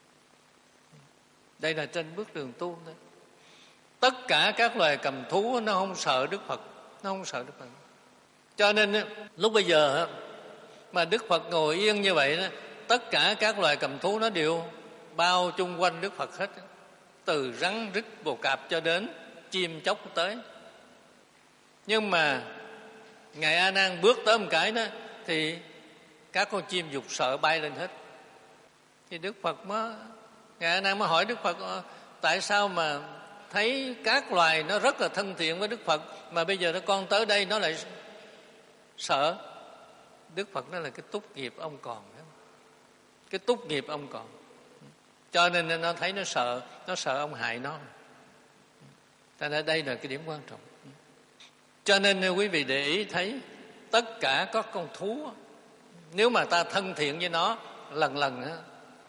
Đây là trên bước đường tu thôi. Tất cả các loài cầm thú nó không sợ Đức Phật, nó không sợ Đức Phật. Cho nên lúc bây giờ mà Đức Phật ngồi yên như vậy đó, tất cả các loài cầm thú nó đều bao chung quanh Đức Phật hết, từ rắn rít bồ cạp cho đến chim chóc tới. Nhưng mà Ngài A Nan bước tới một cái đó thì các con chim dục sợ bay lên hết. Thì Đức Phật mới Ngài A Nan mới hỏi Đức Phật: tại sao mà thấy các loài nó rất là thân thiện với Đức Phật, mà bây giờ nó con tới đây nó lại sợ? Đức Phật nói là cái túc nghiệp ông còn, cái túc nghiệp ông còn, cho nên nó thấy nó sợ, nó sợ ông hại nó. Ta nói đây là cái điểm quan trọng. Cho nên quý vị để ý thấy tất cả các con thú, nếu mà ta thân thiện với nó, lần lần á,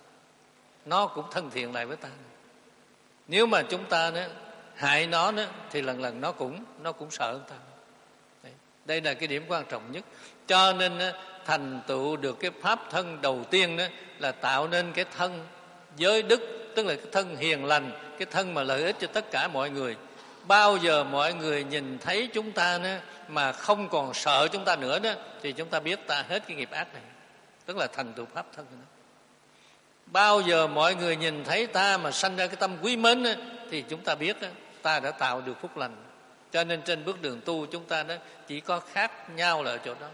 nó cũng thân thiện lại với ta. Nếu mà chúng ta đó, hại nó đó, thì lần lần nó cũng nó cũng sợ ta. Đây, đây là cái điểm quan trọng nhất. Cho nên thành tựu được cái pháp thân đầu tiên đó là tạo nên cái thân giới đức, tức là cái thân hiền lành, cái thân mà lợi ích cho tất cả mọi người. Bao giờ mọi người nhìn thấy chúng ta đó, mà không còn sợ chúng ta nữa đó, thì chúng ta biết ta hết cái nghiệp ác này, tức là thành tựu pháp thân đó. Bao giờ mọi người nhìn thấy ta mà sanh ra cái tâm quý mến đó, thì chúng ta biết đó, ta đã tạo được phúc lành. Cho nên trên bước đường tu chúng ta đó chỉ có khác nhau là ở chỗ đó.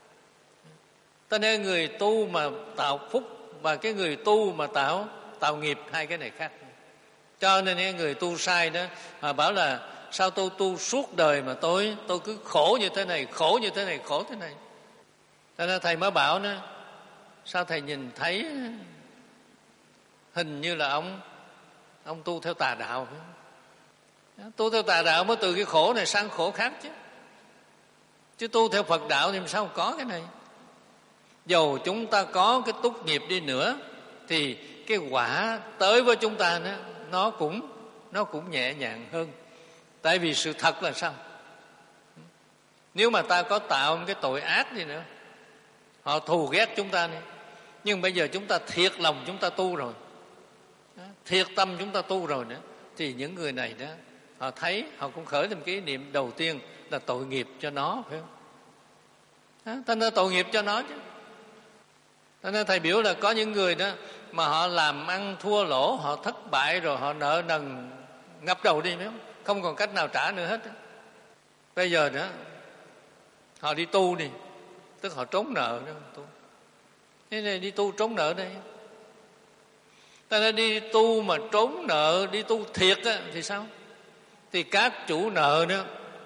Cho nên người tu mà tạo phúc và cái người tu mà tạo tạo nghiệp, hai cái này khác. Cho nên người tu sai đó mà bảo là sao tôi tu suốt đời mà tôi tôi cứ khổ như thế này, khổ như thế này, khổ thế này. Cho nên thầy mới bảo nữa, sao thầy nhìn thấy hình như là ông ông tu theo tà đạo. Tu theo tà đạo mới từ cái khổ này sang khổ khác chứ. Chứ tu theo Phật đạo thì sao có cái này. Dầu chúng ta có cái túc nghiệp đi nữa thì cái quả tới với chúng ta đó, nó cũng nó cũng nhẹ nhàng hơn. Tại vì sự thật là sao? Nếu mà ta có tạo một cái tội ác đi nữa, họ thù ghét chúng ta đi, nhưng bây giờ chúng ta thiệt lòng chúng ta tu rồi, thiệt tâm chúng ta tu rồi nữa, thì những người này đó họ thấy, họ cũng khởi lên cái ý niệm đầu tiên là tội nghiệp cho nó, phải không? Đó, ta nói tội nghiệp cho nó chứ. Cho nên thầy biểu là có những người đó mà họ làm ăn thua lỗ, họ thất bại rồi, họ nợ nần ngập đầu đi, phải không? Không còn cách nào trả nữa hết. Bây giờ nữa họ đi tu đi, tức họ trốn nợ đó, tu. Thế này đi tu trốn nợ đây. Ta nói đi tu mà trốn nợ, đi tu thiệt á, thì sao? Thì các chủ nợ nữa,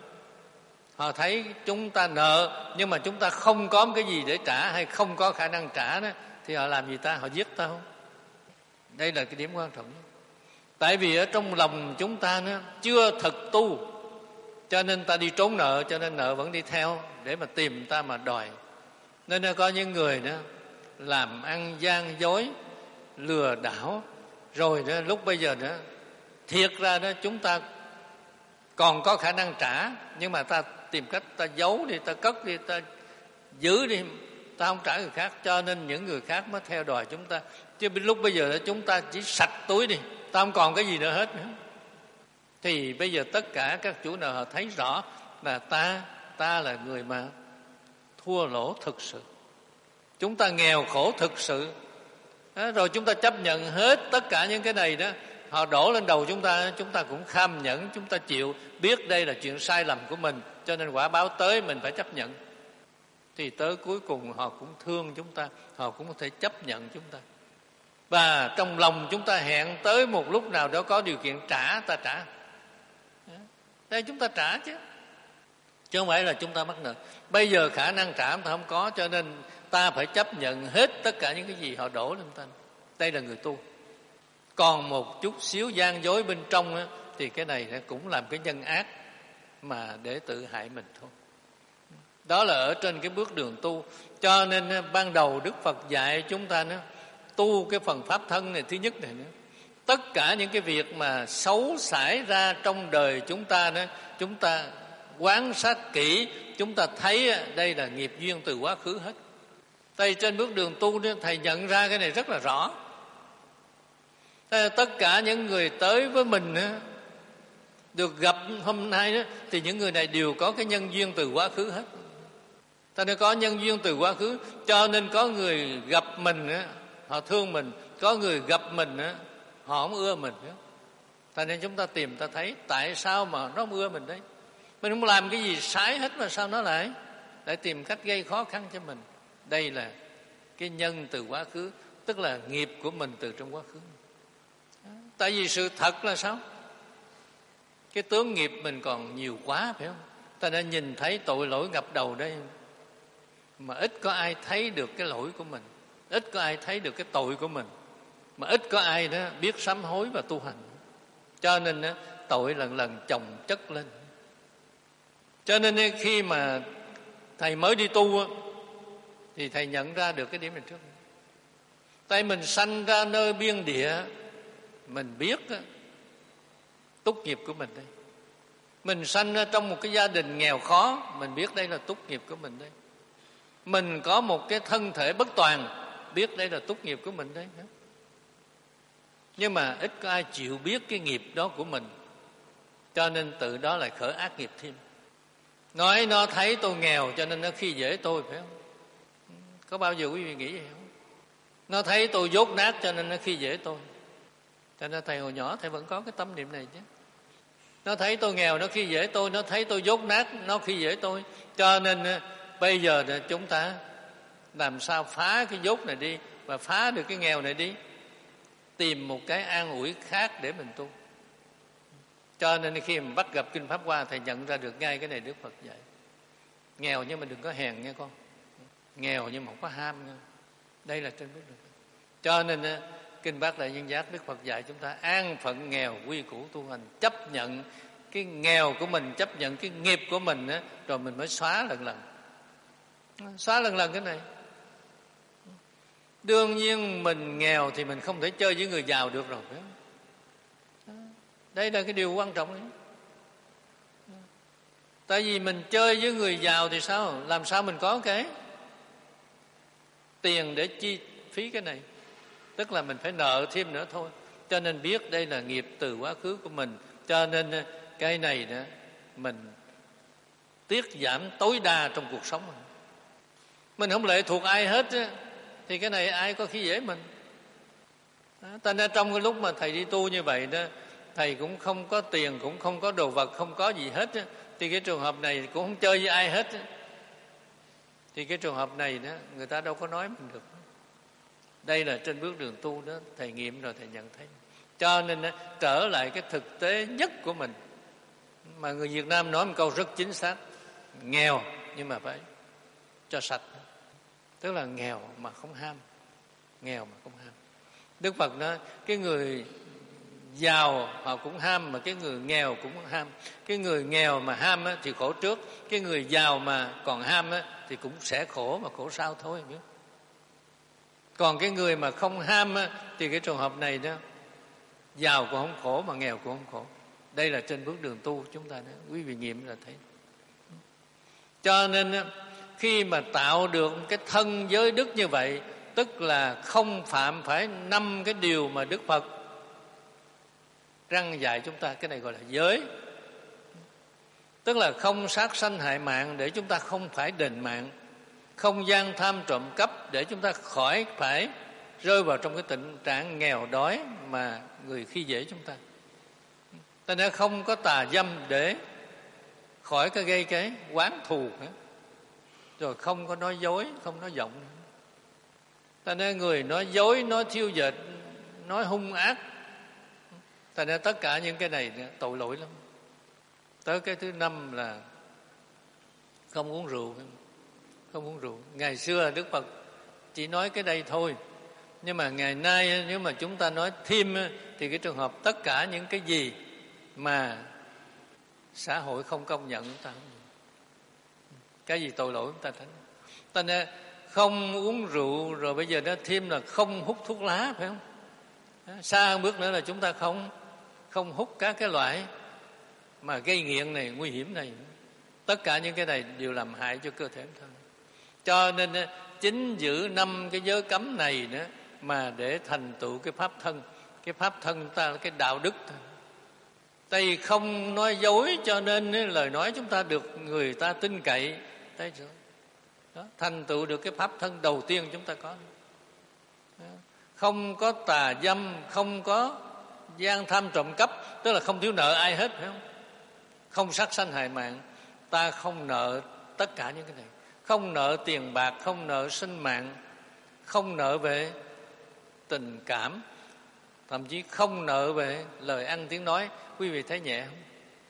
họ thấy chúng ta nợ nhưng mà chúng ta không có cái gì để trả hay không có khả năng trả đó, thì họ làm gì ta? Họ giết ta không? Đây là cái điểm quan trọng nhất. Tại vì ở trong lòng chúng ta nó chưa thực tu, cho nên ta đi trốn nợ, cho nên nợ vẫn đi theo để mà tìm ta mà đòi. Nên có những người đó làm ăn gian dối, lừa đảo, rồi đó lúc bây giờ đó thiệt ra đó chúng ta còn có khả năng trả, nhưng mà ta tìm cách ta giấu đi, ta cất đi, ta giữ đi, ta không trả người khác, cho nên những người khác mới theo đòi chúng ta. Chứ lúc bây giờ đó chúng ta chỉ sạch túi đi, ta không còn cái gì nữa hết nữa. Thì bây giờ tất cả các chủ nợ họ thấy rõ là ta ta là người mà thua lỗ thực sự, chúng ta nghèo khổ thực sự đó, rồi chúng ta chấp nhận hết tất cả những cái này đó, họ đổ lên đầu chúng ta, chúng ta cũng kham nhẫn, chúng ta chịu, biết đây là chuyện sai lầm của mình, cho nên quả báo tới mình phải chấp nhận. Thì tới cuối cùng họ cũng thương chúng ta, họ cũng có thể chấp nhận chúng ta. Và trong lòng chúng ta hẹn tới một lúc nào đó có điều kiện trả, ta trả. Đây chúng ta trả chứ, chứ không phải là chúng ta mắc nợ. Bây giờ khả năng trả ta không có, cho nên ta phải chấp nhận hết tất cả những cái gì họ đổ lên ta. Đây là người tu. Còn một chút xíu gian dối bên trong đó, thì cái này cũng làm cái nhân ác mà để tự hại mình thôi. Đó là ở trên cái bước đường tu. Cho nên ban đầu Đức Phật dạy chúng ta nữa, tu cái phần pháp thân này thứ nhất này nữa. Tất cả những cái việc mà xấu xảy ra trong đời chúng ta đó, chúng ta quan sát kỹ, chúng ta thấy đây là nghiệp duyên từ quá khứ hết. Tại trên bước đường tu đó, thầy nhận ra cái này rất là rõ. Tất cả những người tới với mình đó, được gặp hôm nay đó, thì những người này đều có cái nhân duyên từ quá khứ hết. Ta nên có nhân duyên từ quá khứ, cho nên có người gặp mình đó, họ thương mình, có người gặp mình đó, họ không ưa mình đó. Ta nên chúng ta tìm, ta thấy tại sao mà nó không ưa mình đấy. Mình không làm cái gì sai hết mà sao nó lại lại tìm cách gây khó khăn cho mình. Đây là cái nhân từ quá khứ, tức là nghiệp của mình từ trong quá khứ. Tại vì sự thật là sao? Cái tướng nghiệp mình còn nhiều quá, phải không? Ta đã nhìn thấy tội lỗi ngập đầu đây, mà ít có ai thấy được cái lỗi của mình, ít có ai thấy được cái tội của mình, mà ít có ai đó biết sám hối và tu hành. Cho nên đó, tội lần lần chồng chất lên. Cho nên khi mà thầy mới đi tu thì thầy nhận ra được cái điểm này trước. Tại mình sanh ra nơi biên địa, mình biết túc nghiệp của mình đây. Mình sanh ra trong một cái gia đình nghèo khó, mình biết đây là túc nghiệp của mình đây. Mình có một cái thân thể bất toàn, biết đây là túc nghiệp của mình đấy. Nhưng mà ít có ai chịu biết cái nghiệp đó của mình, cho nên tự đó lại khởi ác nghiệp thêm. Nói nó thấy tôi nghèo cho nên nó khi dễ tôi, phải không? Có bao giờ quý vị nghĩ vậy không? Nó thấy tôi dốt nát cho nên nó khi dễ tôi. Cho nên thầy hồi nhỏ thầy vẫn có cái tâm niệm này chứ. Nó thấy tôi nghèo nó khi dễ tôi, nó thấy tôi dốt nát nó khi dễ tôi. Cho nên bây giờ chúng ta làm sao phá cái dốt này đi và phá được cái nghèo này đi, tìm một cái an ủi khác để mình tu. Cho nên khi mình bắt gặp Kinh Pháp Hoa, thầy nhận ra được ngay cái này Đức Phật dạy. Nghèo nhưng mà đừng có hèn nghe con. Nghèo nhưng mà không có ham nghe. Đây là trên bước đường. Cho nên Kinh Bát Đại Nhân Giác Đức Phật dạy chúng ta an phận nghèo quy củ tu hành, chấp nhận cái nghèo của mình, chấp nhận cái nghiệp của mình á, rồi mình mới xóa lần lần. Xóa lần lần cái này. Đương nhiên mình nghèo thì mình không thể chơi với người giàu được rồi, phải không? Đây là cái điều quan trọng đấy. Tại vì mình chơi với người giàu thì sao? Làm sao mình có cái tiền để chi phí cái này? Tức là mình phải nợ thêm nữa thôi. Cho nên biết đây là nghiệp từ quá khứ của mình. Cho nên cái này nữa mình tiết giảm tối đa trong cuộc sống mình. Mình không lệ thuộc ai hết thì cái này ai có khi dễ mình. Cho nên trong cái lúc mà thầy đi tu như vậy đó, thầy cũng không có tiền, cũng không có đồ vật, không có gì hết á, thì cái trường hợp này cũng không chơi với ai hết á. Thì cái trường hợp này đó, người ta đâu có nói mình được. Đây là trên bước đường tu đó, thầy nghiệm rồi thầy nhận thấy. Cho nên đó, trở lại cái thực tế nhất của mình, mà người Việt Nam nói một câu rất chính xác: nghèo nhưng mà phải cho sạch. Tức là nghèo mà không ham. Nghèo mà không ham. Đức Phật nói cái người giàu họ cũng ham, mà cái người nghèo cũng ham. Cái người nghèo mà ham á, thì khổ trước. Cái người giàu mà còn ham á, thì cũng sẽ khổ, mà khổ sau thôi. Còn cái người mà không ham á, thì cái trường hợp này đó, giàu cũng không khổ mà nghèo cũng không khổ. Đây là trên bước đường tu chúng ta đó. Quý vị nghiệm là thấy. Cho nên khi mà tạo được cái thân giới đức như vậy, tức là không phạm phải năm cái điều mà Đức Phật răn dạy chúng ta. Cái này gọi là giới. Tức là không sát sanh hại mạng để chúng ta không phải đền mạng, không gian tham trộm cắp để chúng ta khỏi phải rơi vào trong cái tình trạng nghèo đói mà người khi dễ chúng ta. Ta nên không có tà dâm để khỏi cái gây cái oán thù nữa. Rồi không có nói dối, không nói giọng nữa. Ta nên người nói dối, nói thiêu dệt, nói hung ác, ta nên tất cả những cái này tội lỗi lắm. Tới cái thứ năm là không uống rượu. Không uống rượu. Ngày xưa Đức Phật chỉ nói cái đây thôi, nhưng mà ngày nay nếu mà chúng ta nói thêm thì cái trường hợp tất cả những cái gì mà xã hội không công nhận chúng ta không được. Cái gì tội lỗi chúng ta thấy. Ta nên không uống rượu, rồi bây giờ nó thêm là không hút thuốc lá, phải không? Xa hơn bước nữa là chúng ta không không hút các cái loại mà gây nghiện này, nguy hiểm này. Tất cả những cái này đều làm hại cho cơ thể chúng ta. Cho nên chính giữ năm cái giới cấm này nữa mà để thành tựu cái pháp thân. Cái pháp thân ta là cái đạo đức thôi. Tại vì không nói dối cho nên lời nói chúng ta được người ta tin cậy. Thấy chưa? Đó, thành tựu được cái pháp thân đầu tiên chúng ta có. Đó. Không có tà dâm, không có gian tham trộm cắp, tức là không thiếu nợ ai hết, phải không? Không sát sanh hại mạng. Ta không nợ tất cả những cái này. Không nợ tiền bạc, không nợ sinh mạng, không nợ về tình cảm, thậm chí không nợ về lời ăn tiếng nói. Quý vị thấy nhẹ không?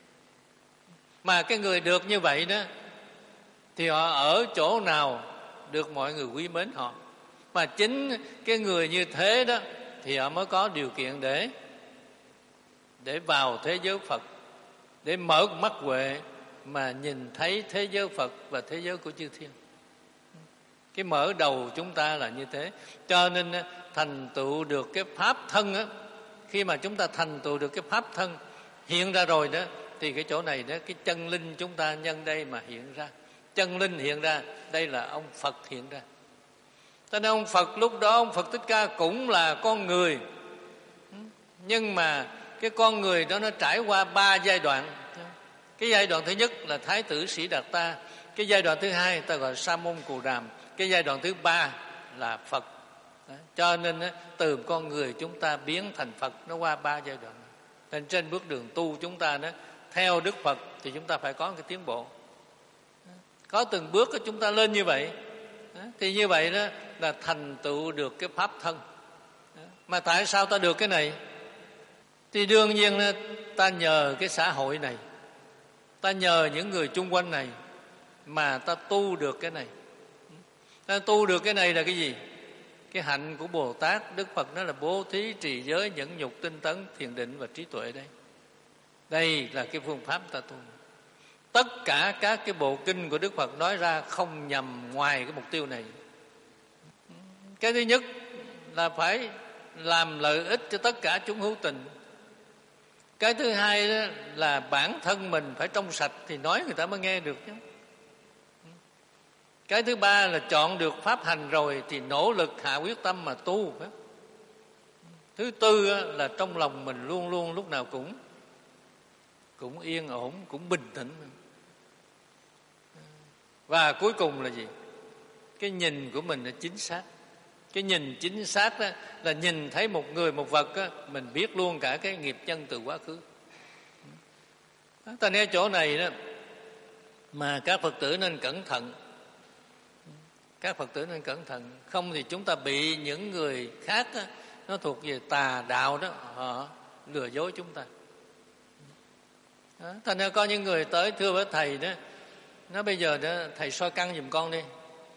Mà cái người được như vậy đó thì họ ở chỗ nào được mọi người quý mến họ. Mà chính cái người như thế đó thì họ mới có điều kiện để để vào thế giới Phật, để mở mắt huệ mà nhìn thấy thế giới Phật và thế giới của chư thiên. Cái mở đầu chúng ta là như thế. Cho nên thành tựu được cái pháp thân á, khi mà chúng ta thành tựu được cái pháp thân hiện ra rồi đó, thì cái chỗ này đó, cái chân linh chúng ta nhân đây mà hiện ra. Chân linh hiện ra, đây là ông Phật hiện ra. Cho nên ông Phật lúc đó, ông Phật Thích Ca cũng là con người, nhưng mà cái con người đó nó trải qua ba giai đoạn. Cái giai đoạn thứ nhất là Thái tử Sĩ Đạt Ta, cái giai đoạn thứ hai ta gọi Sa môn Cù Đàm, cái giai đoạn thứ ba là Phật. Đó. Cho nên từ con người chúng ta biến thành Phật, nó qua ba giai đoạn. Nên trên bước đường tu chúng ta đó, theo Đức Phật thì chúng ta phải có cái tiến bộ. Có từng bước chúng ta lên như vậy, thì như vậy đó là thành tựu được cái pháp thân. Mà tại sao ta được cái này? Thì đương nhiên ta nhờ cái xã hội này, ta nhờ những người chung quanh này mà ta tu được cái này. Ta tu được cái này là cái gì? Cái hạnh của Bồ Tát. Đức Phật nói là bố thí, trì giới, nhẫn nhục, tinh tấn, thiền định và trí tuệ. Đây Đây là cái phương pháp ta tu. Tất cả các cái bộ kinh của Đức Phật nói ra không nhằm ngoài cái mục tiêu này. Cái thứ nhất là phải làm lợi ích cho tất cả chúng hữu tình. Cái thứ hai đó là bản thân mình phải trong sạch thì nói người ta mới nghe được chứ. Cái thứ ba là chọn được pháp hành rồi thì nỗ lực hạ quyết tâm mà tu. Thứ tư là trong lòng mình luôn luôn lúc nào cũng cũng yên ổn, cũng bình tĩnh. Và cuối cùng là gì? Cái nhìn của mình là chính xác. Cái nhìn chính xác đó là nhìn thấy một người, một vật đó, mình biết luôn cả cái nghiệp nhân từ quá khứ. Ta nói chỗ này đó mà các Phật tử nên cẩn thận. Các Phật tử nên cẩn thận. Không thì chúng ta bị những người khác đó, nó thuộc về tà đạo đó, họ lừa dối chúng ta. Đó. Thành ra có những người tới thưa với thầy đó, nó bây giờ đó, thầy soi căn giùm con đi.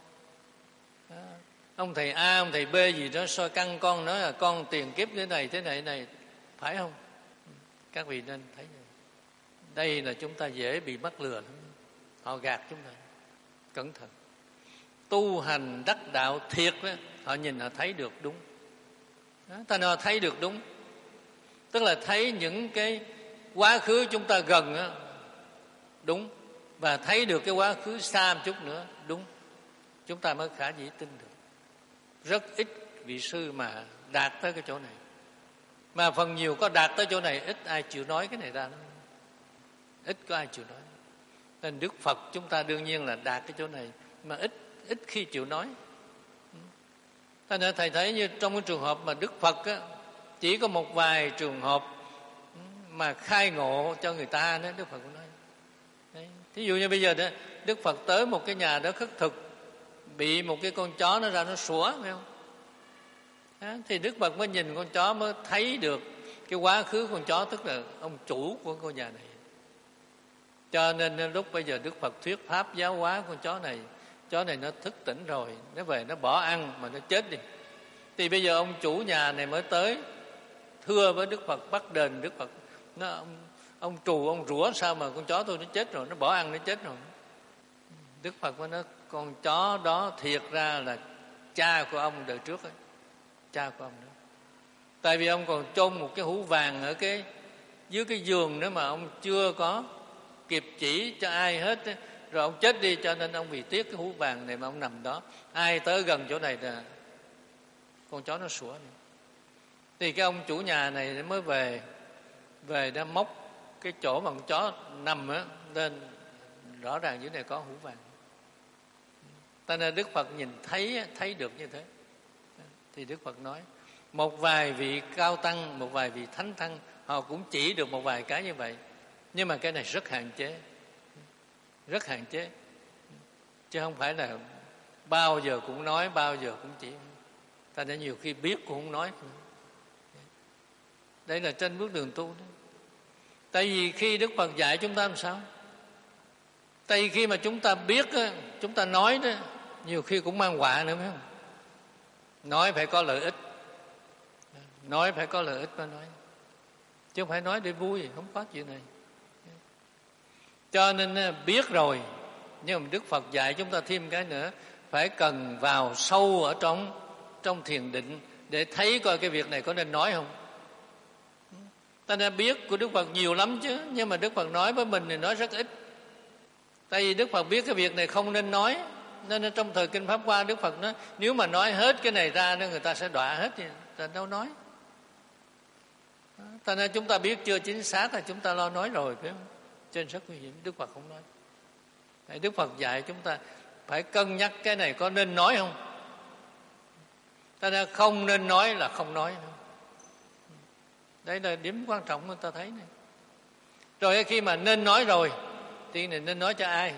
Đó. Ông thầy A, ông thầy B gì đó soi căn con, nói là con tiền kiếp thế này, thế này, thế này. Phải không? Các vị nên thấy này. Đây là chúng ta dễ bị mắc lừa lắm. Họ gạt chúng ta. Cẩn thận. Tu hành đắc đạo thiệt đó, họ nhìn họ thấy được đúng. Đó, ta nói thấy được đúng. Tức là thấy những cái quá khứ chúng ta gần đó, đúng. Và thấy được cái quá khứ xa một chút nữa, đúng. Chúng ta mới khả dĩ tin được. Rất ít vị sư mà đạt tới cái chỗ này. Mà phần nhiều có đạt tới chỗ này, ít ai chịu nói cái này ra nữa. Ít có ai chịu nói. Nên Đức Phật chúng ta đương nhiên là đạt cái chỗ này, mà ít ít khi chịu nói. Thành ra thầy thấy như trong cái trường hợp mà Đức Phật á, chỉ có một vài trường hợp mà khai ngộ cho người ta đó, Đức Phật cũng nói. Đấy. Thí dụ như bây giờ đó, Đức Phật tới một cái nhà đó khất thực, bị một cái con chó nó ra nó sủa, phải không? Đó, thì Đức Phật mới nhìn con chó mới thấy được cái quá khứ con chó, tức là ông chủ của ngôi nhà này. Cho nên lúc bây giờ Đức Phật thuyết pháp giáo hóa con chó này, chó này nó thức tỉnh rồi, nó về nó bỏ ăn mà nó chết đi. Thì bây giờ ông chủ nhà này mới tới thưa với Đức Phật, bắt đền Đức Phật. Nó, ông, ông trù, ông rủa sao mà con chó tôi nó chết rồi, nó bỏ ăn nó chết rồi. Đức Phật mới nói con chó đó thiệt ra là cha của ông đời trước ấy. Cha của ông đó. Tại vì ông còn chôn một cái hũ vàng ở cái dưới cái giường nữa mà ông chưa có kịp chỉ cho ai hết ấy. Rồi ông chết đi, cho nên ông vì tiếc cái hũ vàng này mà ông nằm đó. Ai tới gần chỗ này là con chó nó sủa. Thì cái ông chủ nhà này mới về về đã móc cái chỗ mà con chó nằm á lên, rõ ràng dưới này có hũ vàng. Ta nên Đức Phật nhìn thấy thấy được như thế. Thì Đức Phật nói một vài vị cao tăng, một vài vị thánh tăng họ cũng chỉ được một vài cái như vậy, nhưng mà cái này rất hạn chế, rất hạn chế, chứ không phải là bao giờ cũng nói, bao giờ cũng chỉ. Ta đã nhiều khi biết cũng không nói. Đây là trên bước đường tu đó. Tại vì khi Đức Phật dạy chúng ta làm sao? Tại vì khi mà chúng ta biết, chúng ta nói đó, nhiều khi cũng mang họa nữa, phải không? Nói phải có lợi ích, nói phải có lợi ích mới nói. chứ không phải nói để vui, không có chuyện này. Cho nên biết rồi, nhưng mà Đức Phật dạy chúng ta thêm cái nữa, phải cần vào sâu ở trong trong thiền định để thấy coi cái việc này có nên nói không. Ta nên biết của Đức Phật nhiều lắm chứ, nhưng mà Đức Phật nói với mình thì nói rất ít. Tại vì Đức Phật biết cái việc này không nên nói, nên trong thời Kinh Pháp Hoa Đức Phật nói nếu mà nói hết cái này ra nên người ta sẽ đọa hết, thì ta đâu nói. Ta nên chúng ta biết chưa chính xác là chúng ta lo nói rồi, phải không? Trên rất nguy hiểm, Đức Phật không nói. Tại Đức Phật dạy chúng ta phải cân nhắc cái này có nên nói không. Ta nên không nên nói là không nói. Đấy là điểm quan trọng mà ta thấy này. Rồi khi mà nên nói rồi thì này nên nói cho ai?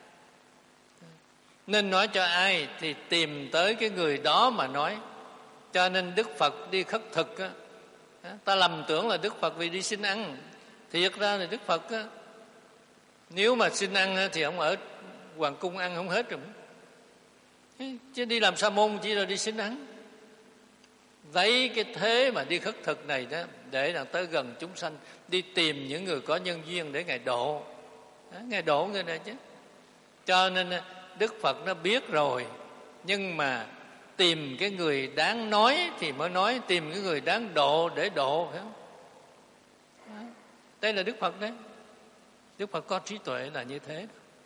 Nên nói cho ai thì tìm tới cái người đó mà nói. Cho nên Đức Phật đi khất thực á, ta lầm tưởng là Đức Phật vì đi xin ăn. Thiệt ra là Đức Phật á, nếu mà xin ăn thì ông ở hoàng cung ăn không hết rồi, chứ đi làm sa môn chỉ là đi xin ăn. Lấy cái thế mà đi khất thực này đó để là tới gần chúng sanh, đi tìm những người có nhân duyên để Ngài độ. Đó, Ngài độ người này chứ. Cho nên Đức Phật nó biết rồi, nhưng mà tìm cái người đáng nói thì mới nói, tìm cái người đáng độ để độ, phải không? Đó. Đây là Đức Phật đấy. Đức Phật có trí tuệ là như thế.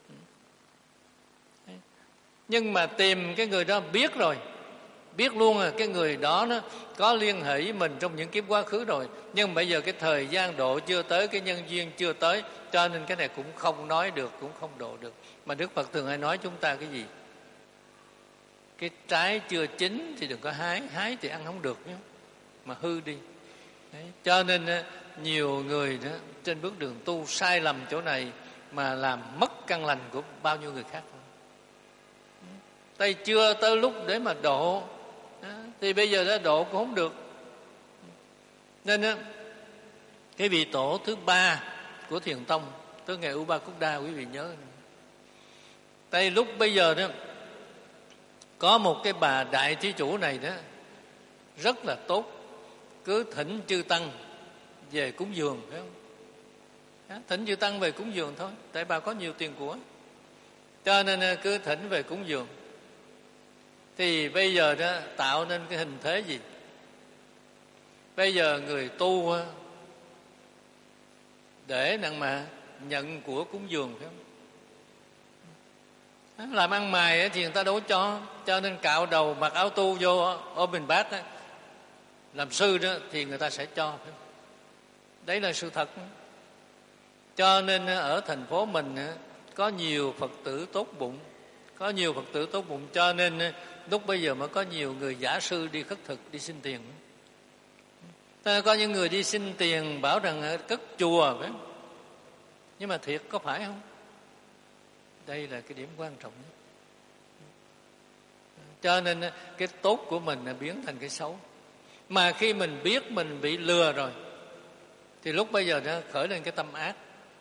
Nhưng mà tìm cái người đó biết rồi, biết luôn là cái người đó nó có liên hệ với mình trong những kiếp quá khứ rồi, nhưng bây giờ cái thời gian độ chưa tới, cái nhân duyên chưa tới, cho nên cái này cũng không nói được, cũng không độ được. Mà Đức Phật thường hay nói chúng ta cái gì? Cái trái chưa chín thì đừng có hái, hái thì ăn không được nhé, mà hư đi. Đấy. Cho nên nhiều người đó trên bước đường tu sai lầm chỗ này mà làm mất căn lành của bao nhiêu người khác. Tay chưa tới lúc để mà độ thì bây giờ đã độ cũng không được. Nên cái vị tổ thứ ba của Thiền Tông, tới ngày Upa-Khuddha, quý vị nhớ. Tại lúc bây giờ đó có một cái bà đại thí chủ này đó rất là tốt, cứ thỉnh chư tăng về cúng dường, phải không? Đó, thỉnh chư tăng về cúng dường thôi, tại bà có nhiều tiền của, cho nên cứ thỉnh về cúng dường. Thì bây giờ đó tạo nên cái hình thế gì? Bây giờ người tu để năng mà nhận của cúng dường, phải không? Làm ăn mày thì người ta đâu có cho, cho nên cạo đầu mặc áo tu vô ôm bình bát đó, làm sư đó thì người ta sẽ cho, phải không? Đấy là sự thật. Cho nên ở thành phố mình có nhiều Phật tử tốt bụng, có nhiều Phật tử tốt bụng, cho nên lúc bây giờ mới có nhiều người giả sư đi khất thực, đi xin tiền. Có những người đi xin tiền bảo rằng cất chùa, phải không? Nhưng mà thiệt có phải không? Đây là cái điểm quan trọng nhất. Cho nên cái tốt của mình là biến thành cái xấu. Mà khi mình biết mình bị lừa rồi thì lúc bây giờ nó khởi lên cái tâm ác.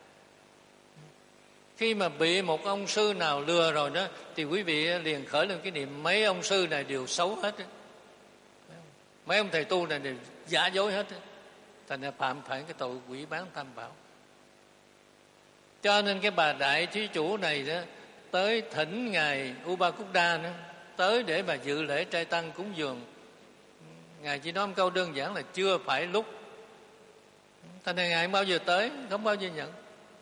Khi mà bị một ông sư nào lừa rồi đó thì quý vị liền khởi lên cái niệm mấy ông sư này đều xấu hết. Mấy ông thầy tu này đều giả dối hết. Thành ra phạm phải cái tội quỷ bán tam bảo. Cho nên cái bà đại thí chủ này đó tới thỉnh ngài Upa-Khuddha nữa, tới để mà dự lễ trai tăng cúng dường. Ngài chỉ nói một câu đơn giản là chưa phải lúc. Thành ra ngài không bao giờ tới, không bao giờ nhận.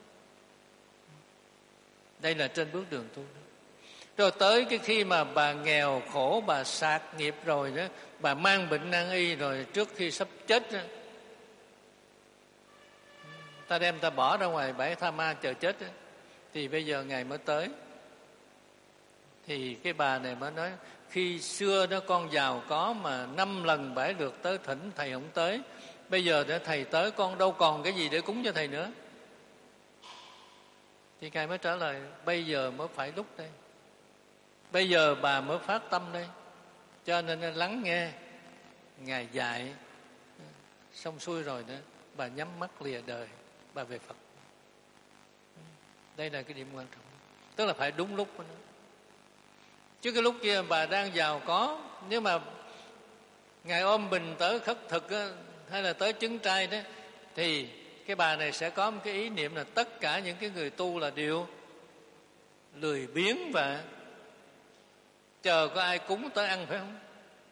Đây là trên bước đường tu đó. Rồi tới cái khi mà bà nghèo khổ, bà sạc nghiệp rồi đó, bà mang bệnh nan y rồi, trước khi sắp chết đó, ta đem ta bỏ ra ngoài bãi tha ma chờ chết đó, thì bây giờ ngài mới tới. Thì cái bà này mới nói khi xưa đó con giàu có mà năm lần bảy lượt tới thỉnh thầy không tới, bây giờ để thầy tới con đâu còn cái gì để cúng cho thầy nữa. Thì ngài mới trả lời bây giờ mới phải lúc đây, bây giờ bà mới phát tâm đây, cho nên lắng nghe ngài dạy xong xuôi rồi đó, bà nhắm mắt lìa đời, bà về Phật. Đây là cái điểm quan trọng, tức là phải đúng lúc đó. Chứ cái lúc kia bà đang giàu có, nhưng mà ngài ôm bình tới khất thực á, hay là tới chứng trai đó, thì cái bà này sẽ có một cái ý niệm là tất cả những cái người tu là đều lười biếng và chờ có ai cúng tới ăn, phải không?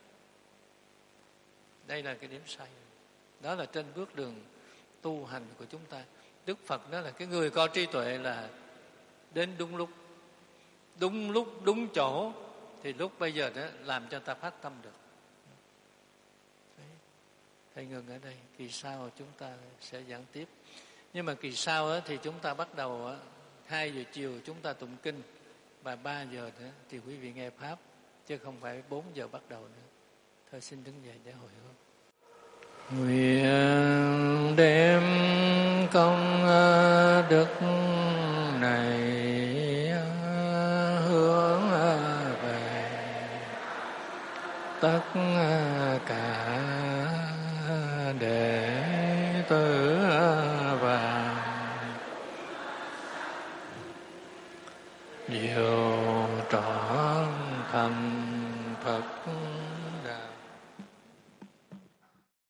Đây là cái điểm sai. Đó là trên bước đường tu hành của chúng ta. Đức Phật đó là cái người có trí tuệ là đến đúng lúc, đúng lúc, đúng chỗ, thì lúc bây giờ đó làm cho ta phát tâm được. Đấy. Thầy ngừng ở đây, kỳ sau chúng ta sẽ giảng tiếp. Nhưng mà kỳ sau đó, thì chúng ta bắt đầu đó, hai giờ chiều chúng ta tụng kinh, và ba giờ nữa thì quý vị nghe Pháp, chứ không phải bốn giờ bắt đầu nữa. Thôi xin đứng dậy để hồi hướng. Nguyện đem công đức này hướng về tất cả đệ tử và diệu trọn thành Phật